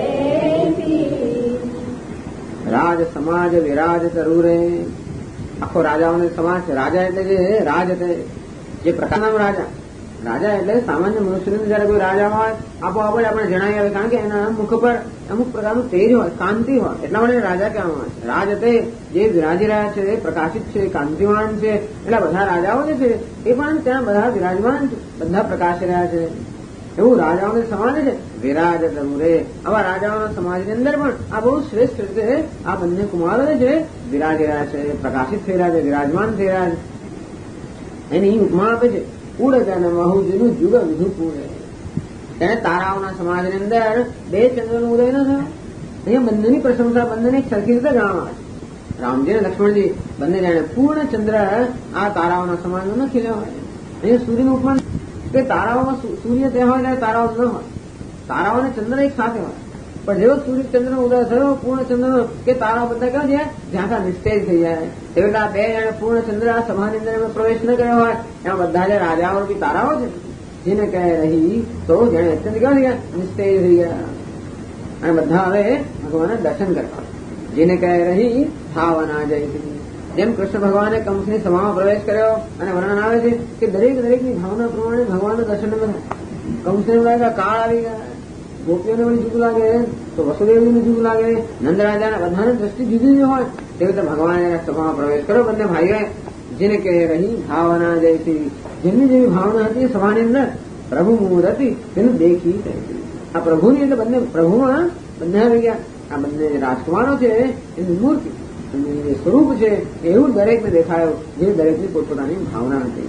तैसी। राज समाज विराज तरूरे, આખો રાજાઓનો સમાજ છે. રાજા એટલે જે રાજ એટલે જે પ્રકારનો રાજા. રાજા એટલે સામાન્ય મનુષ્યનું જયારે કોઈ રાજા હોય આપોઆપ જ આપણે જણાવી આવે, કારણ કે એના મુખ પર અમુક પ્રકારનું તેજ હોય, કાંતિ હોય, એટલા માટે રાજા કહેવામાં આવે છે. રાજ એટલે જે વિરાજી રહ્યા છે, પ્રકાશિત છે, કાંતિવાન છે, એટલે બધા રાજાઓ જે છે એ પણ ત્યાં બધા વિરાજમાન છે, બધા પ્રકાશી રહ્યા છે. એવું રાજાઓનો સમાજ છે. વિરાજ તરુરે, આવા રાજાઓના સમાજની અંદર પણ આ બહુ શ્રેષ્ઠ રીતે આ બંને કુમારો છે વિરાજી રહ્યા છે, પ્રકાશિત થઈ રહ્યા છે, વિરાજમાન થઈ રહ્યા છે. એની ઉપમા આપે છે ઉડજન મહુજીનું જુગ વિધુ પૂરે. એને તારાઓના સમાજની અંદર બે ચંદ્રનો ઉદય ન થયો. અહીંયા બંનેની પ્રશંસા બંનેને સરખી રીતે જાણવા આવે છે. રામજી અને લક્ષ્મણજી બંને જાણે પૂર્ણ ચંદ્ર આ તારાઓના સમાજનો ન ખીલ્યો હોય. અહીંયા સૂર્યનું ઉપમાન કે તારાઓમાં સૂર્ય ત્યાં હોય ત્યારે તારાઓ ન હોય, તારાઓ અને ચંદ્ર એક સાથે હોય. પણ જેવો સૂર્ય ચંદ્રનો ઉદય થયો પૂર્ણ ચંદ્રનો કે તારાઓ બધા કેવા છે ઝાંખા નિસ્તેજ થઈ જાય. એટલે આ બે જાણે પૂર્ણ ચંદ્ર આ સભાની અંદર એમાં પ્રવેશ ન કર્યો હોય, એમાં બધા જે રાજાઓ બી તારાઓ છે, જેને કહે રહી તો જાણે અત્યંત કેવા થઈ ગયા નિસ્તેજ થઈ ગયા. અને બધા હવે ભગવાનના દર્શન કરતા. જેને કહે રહી થાવના જય. જેમ કૃષ્ણ ભગવાને કંસની સભામાં પ્રવેશ કર્યો અને વર્ણન આવે છે કે દરેકની ભાવના પ્રમાણે ભગવાનના દર્શન બધા. કંસને એવું લાગે કાળ આવી ગયા, ગોપીઓને વળી જુદું લાગે તો વસુદેવજીને જુદું લાગે, નંદરાજાના બધાની દ્રષ્ટિ જુદી જુદી હોય. તેવી રીતે ભગવાને સભામાં પ્રવેશ કર્યો બંને ભાઈઓએ. જેને કહે રહી ભાવના જયથી, જેમની જેવી ભાવના હતી સભાની અંદર પ્રભુ મૂળ હતી તેનું દેખી. આ પ્રભુની એટલે બંને પ્રભુમાં બંને આવી ગયા. આ બંને રાજકુમારો છે એની મૂર્તિ સ્વરૂપ છે એવું દરેકને દેખાયું, જે દરેકની પોતપોતાની ભાવના હતી.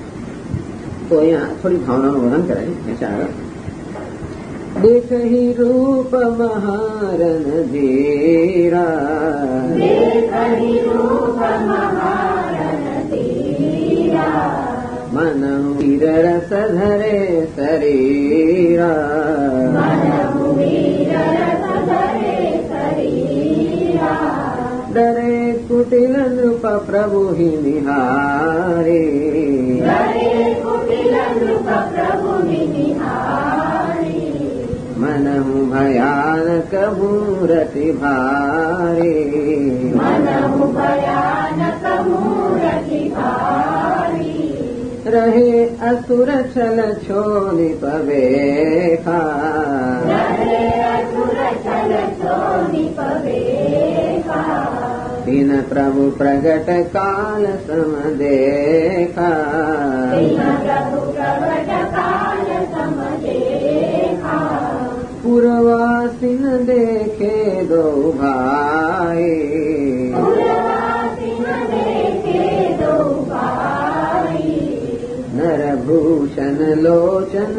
તો અહીંયા થોડી ભાવનાનું વર્ણન કરાય. આગળ દેખહી રૂપ મહારન ધીરા, देखहि रूप महारन धीरा, મન વીર રસ ધરે શરીરા, मनहु वीर रस धरे शरीरा, દરે કુટિલ નૃપ પ્રભુ નિહારે, धरे कुटिल नृप प्रभु निहारी, मनहु ભયાનક મૂરતિ ભારે, मनहु भयानक मूरति भारी, રહે અસુર છલ છોલી પવેખા, रहे असुर छल छोड़ि पवेखा, દિન પ્રભુ પ્રગટ કાલ સમ દેખા, दीन प्रभु प्रगट काल सम देखा, પુરવાસીન દેખે દો ભાઈ, पुरवासिन देखे दो भाई, નરભૂષણ લોચન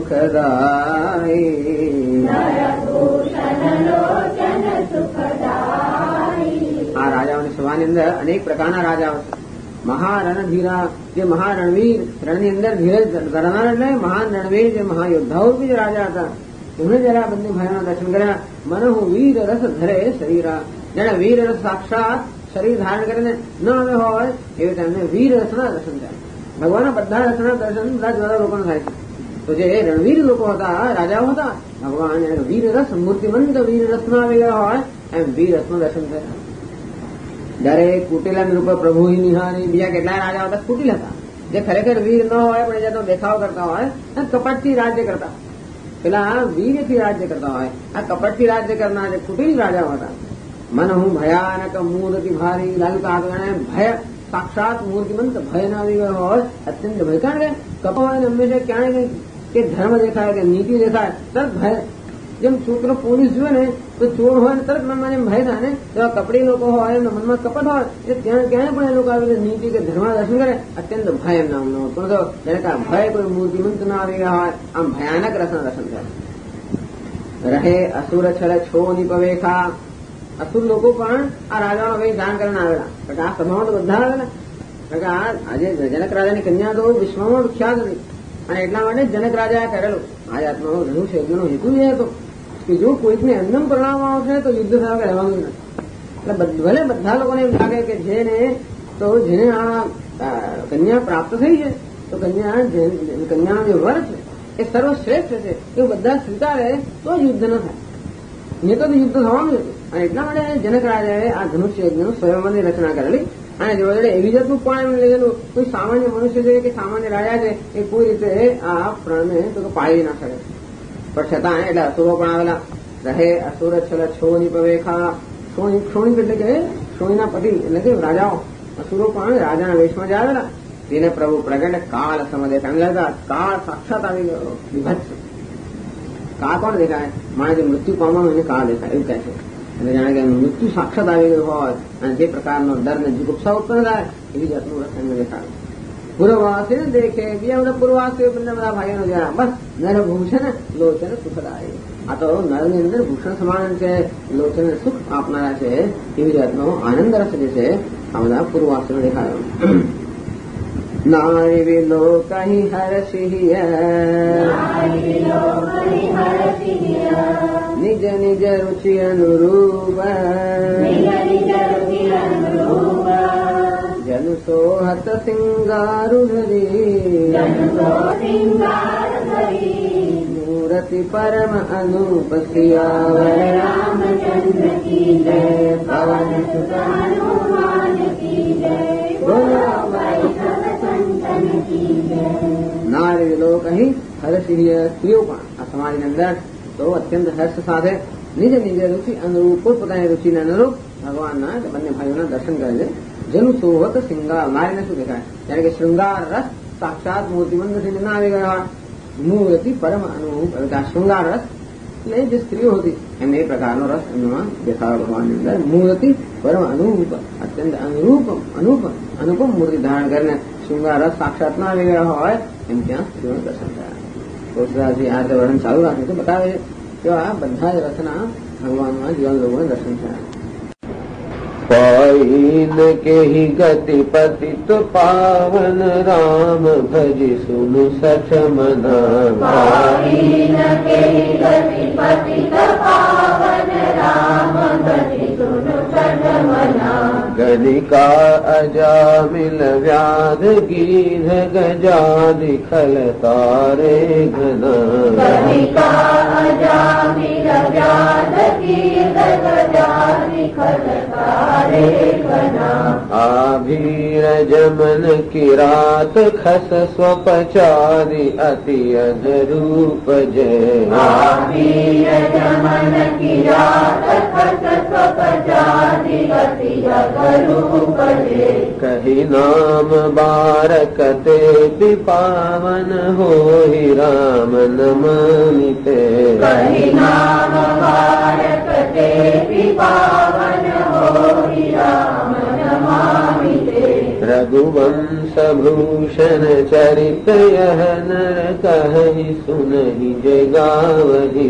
સુખદાઈ. नरभूषण लोचन सुखदाई, આ રાજાઓની સભાની અંદર અનેક પ્રકારના રાજાઓ છે. મહારણધીરા, જે મહારણવીર, રણની અંદર ધીરજ ધરનાર એટલે મહાન રણવીર, જે મહાયોદ્ધાઓ બી જે રાજા હતા, એમણે જયારે આ બંને ભાઈઓના દર્શન કર્યા. મનહુ વીર રસ ધરે શરીરા, જેને વીર રસ સાક્ષાત શરીર ધારણ કરીને ન આવ્યો હોય એવી તેમને વીર રસના દર્શન થયા. ભગવાનના બધા રસના દર્શન બધા જ બધા લોકોને થાય છે. તો જે રણવીર લોકો હતા, રાજાઓ હતા, ભગવાન વીર રસ મૂર્તિમંત વીર રસમાં આવી ગયા હોય એમ વીર રસનું દર્શન થયા. દરેક કુટિલ રૂપ પ્રભુ નિહારી. બીજા કેટલાય રાજાઓ હતા કુટિલ હતા, જે ખરેખર વીર ન હોય પણ જેનો દેખાવ કરતા હોય, કપટથી રાજ્ય કરતા. પેલા વીરથી રાજ્ય કરતા હોય, આ કપટથી રાજ્ય કરનાર જે કુટિલ રાજાઓ હતા. મન હું ભયાનક મૂર્તિ ભારી, લાલુ કાગણે ભય સાક્ષાત મૂર્તિમંત ભય ના આવી ગયો હોય, અત્યંત ભય. કારણ કે કપટ હોય ને હંમેશા ક્યાંય કે ધર્મ દેખાય કે નીતિ દેખાય તરત ભય. જેમ છોકરો પોલીસ જોવે ને તો ચોર હોય ને તરત મનમાં જેમ ભય થાય ને, એવા કપડી લોકો હોય એમના મનમાં કપટ હોય એટલે ત્યાં ક્યાંય પણ એ લોકો આવી નીતિ કે ધર્મ દર્શન કરે અત્યંત ભય એમ નામ નો. પણ તો જેને કાં ભય કોઈ મૂર્તિમંત ના આવી ગયા હોય, આમ ભયાનક રસના દર્શન થાય. રહે અસુર છલ છો નિપવેખા. અસુર લોકો પણ આ રાજાનો કઈ દાન કરીને આવેલા. કારણ કે આ સભામાં તો બધા આવેલા. કારણ કે આજે જનક રાજાની કન્યા તો વિશ્વમાં વિખ્યાત હતી, અને એટલા માટે જનક રાજાએ કરેલું. આ આત્માનો ધનુ છે એનો હેતુ એ હતો કે જો કોઈકને એમનેમ પરિણામ આવશે તો યુદ્ધ થયા કે રહેવાનું નથી. એટલે ભલે બધા લોકોને એમ લાગે કે જેને આ કન્યા પ્રાપ્ત થઈ છે તો કન્યાનો જે વર છે એ સર્વશ્રેષ્ઠ છે એવું બધા સ્વીકારે તો જ યુદ્ધ ન થાય. નહીં તો યુદ્ધ થવાનું હતું. અને એટલા માટે જનક રાજાએ આ ધનુષ્ય યજ્ઞનું સ્વયંવરની રચના કરેલી. અને જોડે એવી જાતનું પણ એમ લીધેલું કોઈ સામાન્ય મનુષ્ય છે કે સામાન્ય રાજા છે એ કોઈ રીતે આ પ્રાણને તો પાળી ના શકે. પણ છતાં એટલે અસુરો પણ આવેલા રહે. અસુર છલ છોની પવેખા ક્ષોણી એટલે કે ક્ષોણીના પતિ એટલે કે રાજાઓ અસુરો પણ રાજાના વેશમાં જ આવેલા. તેને પ્રભુ પ્રગટ કાળ સમદેખાય. કાળ સાક્ષાત આવી ગયો વિભત્સ. કાળ કોણ દેખાય? મારે જે મૃત્યુ પામવાનું એને કાળ દેખાય એવું કહે છે. એટલે જાણે કે મૃત્યુ સાક્ષાત આવી ગયું હોય અને જે પ્રકારનો ડર ને જુગુપ્સા ઉત્પન્ન થાય એવી જાતનું રક્ષણ દેખાય. પૂર્વવાસી ને દેખે બીજા બધા પૂર્વવાસીઓ બંને બધા ભાઈઓનો જરા બસ નર ભૂષણ લોચન સુખદાય. આ તો નરની અંદર ભૂષણ સમાન છે, લોચન સુખ આપનારા છે એવી જાતનો આનંદ રસ જે છે આ બધા પૂર્વવાસીઓ દેખાયો. નારી વિલોક હર્ષિય નિજ નિજ રુચિ અનુરૂપ જન સોહત સિંગારુ ધરી મૂર્તિ પરમ અનુપ સિયાવર રામચંદ્ર કી જય પવન સુત હનુમાન કી જય નારી વિલોક અહીં હર્ષિય સ્ત્રીઓ પણ આ સમાજની અંદર તો અત્યંત હર્ષ સાથે નિજ નિજ રુચિ અનુરૂપ પોતાની રુચિને અનુરૂપ ભગવાનના બંને ભાઈઓના દર્શન કરે છે. જેનું સોહત શૃંગાર નારીને શું દેખાય? જાણે કે શૃંગાર રસ સાક્ષાત મૂર્તિમંત થઈને ના આવી ગયા. મૂર્તિ પરમ અનુરૂપ શૃંગાર રસ એટલે જે સ્ત્રીઓ હતી એમને એ પ્રકારનો રસ એમનામાં દેખાયો ભગવાનની અંદર. મૂર્તિ પરમ અનુરૂપ અત્યંત અનુપમ મૂર્તિ ધારણ કરીને શૃંગાર રસ સાક્ષાત ના આવી ગયા હોય એમ ત્યાં સ્ત્રીઓને દર્શન થયા. તુલસીદાસજી આ રીતે વર્ણન ચાલુ રાખે તો બતાવે કે આ બધા જ રસના ભગવાનમાં જીવન લોકોને દર્શન થયા. पाइन के ही गति पतित पावन राम भजि सुनु सठ मना. पाइन के ही गति पतित पावन राम भजि सुनु सठ मना. गणिका अजामिल व्याध गीध गजादि खल तारे घना. गणिका अजामिल व्याध गीध गजादि खल तारे घना. आभीर जमन किरात खस स्वपचारि अति अधरूप जय. आभीर जमन किरात खस स्वपचारि अति अधरूप जय. कही नाम बारकते पावन होहि राम नमामिते. कही नाम बारकते पावन होहि राम नमामिते. रघुवंश भूषण चरित यह नर कहि सुनहि जय गावहि.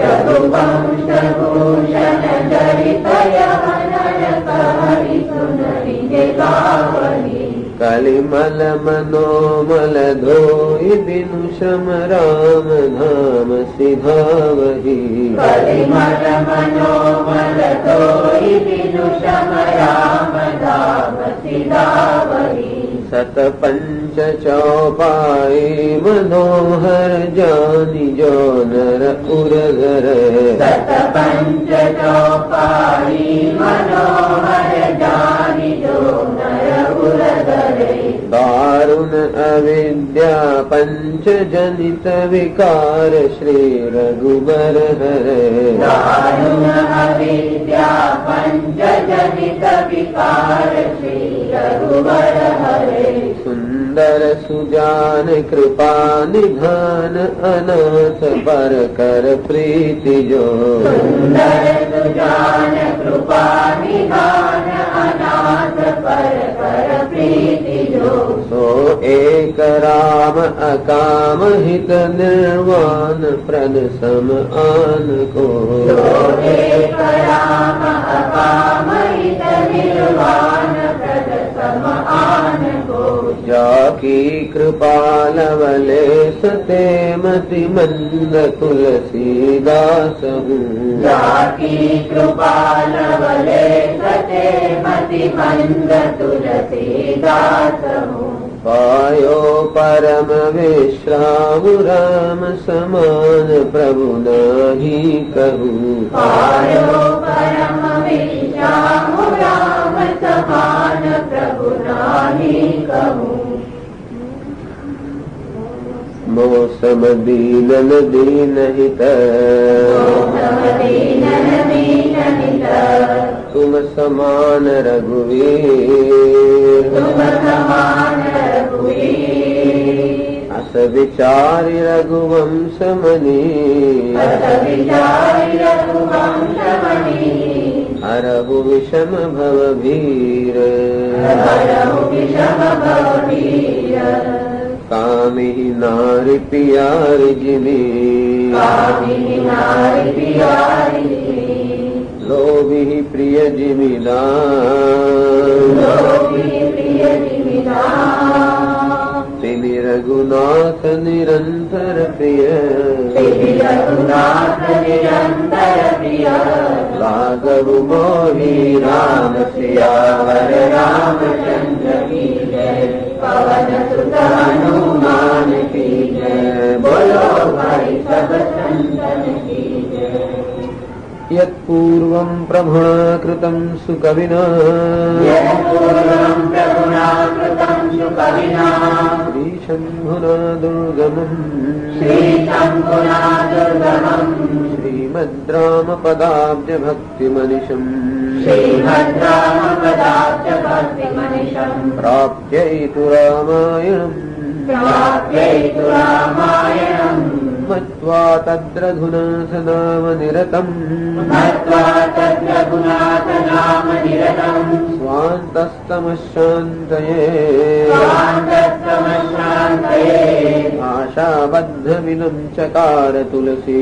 रघुवंश भूषण चरित यह नर कहि सुनहि जय गावहि. कलिमल मनोमल धोई बिनु श्रम राम धाम सिधावहि. कलिमल मनोमल धोई बिनु श्रम राम धाम सिधावहि. सत पंच चौपाई मनोहर जानि जो नर उरधर. सत पंच चौपाई मनोहर जानि जो नर उरधर. दारुण अविद्या पंच जनित विकार श्री रघुबर हरे. दारुण अविद्या पंच जनित विकार श्री रघुबर हरे. सुंदर सुजान कृपा निधान अनाथ पर कर प्रीति जो. सुंदर सुजान कृपा निधान अनाथ पर कर प्रीति जो. सो एक राम अकाम हित निर्वाण प्रद सम आन को. सो एक राम अकाम हित निर्वाण प्रद सम आन को. जाख जाकी कृपालवले सते मति मंद तुलसीदास हूँ। जाकी कृपालवले सते मति मंद तुलसीदास हूँ। पायो परम विश्राम राम समान प्रभु नाही कहूँ। पायो परम विश्राम राम समान प्रभु नाही कहूँ। मौसम दीनन दीनहित तुम समान रघुवीर। अस विचारि रघुवंश मणि हरहु विषम भवभीर। कामिहि नारि पियारि जिमि लोभिहि प्रिय जिमिदान। तिनि रघुनाथ निरंतर प्रिय लागहु मोहि राम सियावर रामचंद्र की जय। पवन सुत हनुमान की जय। बोलो भाई सब संतन की जय। यत्पूर्वं प्रभुणा कृतं सुकविना श्रीशम्भुना दुर्गमम् श्रीमद्रामपदाब्जभक्तिमनिशम् प्राप्यैतु रामायणम् मत्वा तद्रघुनाथनाम निरतम् स्वान्तस्तमशान्तये आशाबद्धमिदं चकार तुलसी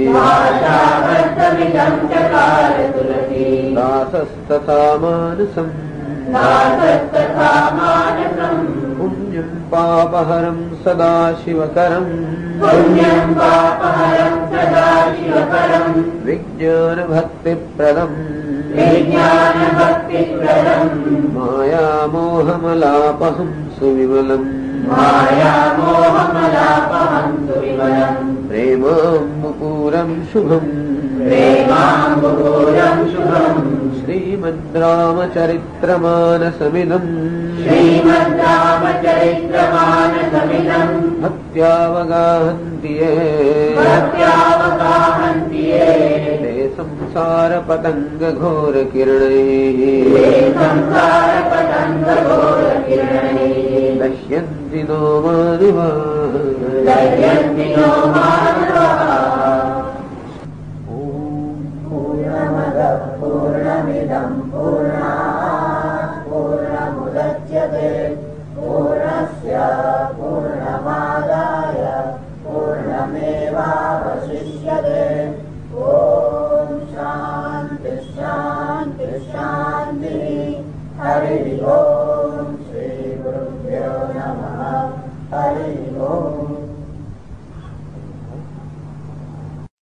दासस्तथा मानसम् पुण्यं पापहरं सदा शिवकरम् विज्ञानभक्तिप्रदम् मायामोहमलापहं सुविमलम् प्रेमाम्बुपूरं शुभम् श्रीमद्रामचरित्रमानसमिदम् भक्त्यावगाहन्ति ये ते संसारपतङ्गघोरकिरणैः दश्यन्ति नो मानवाः। पूर्णमदः पूर्णमिदं पूर्णम्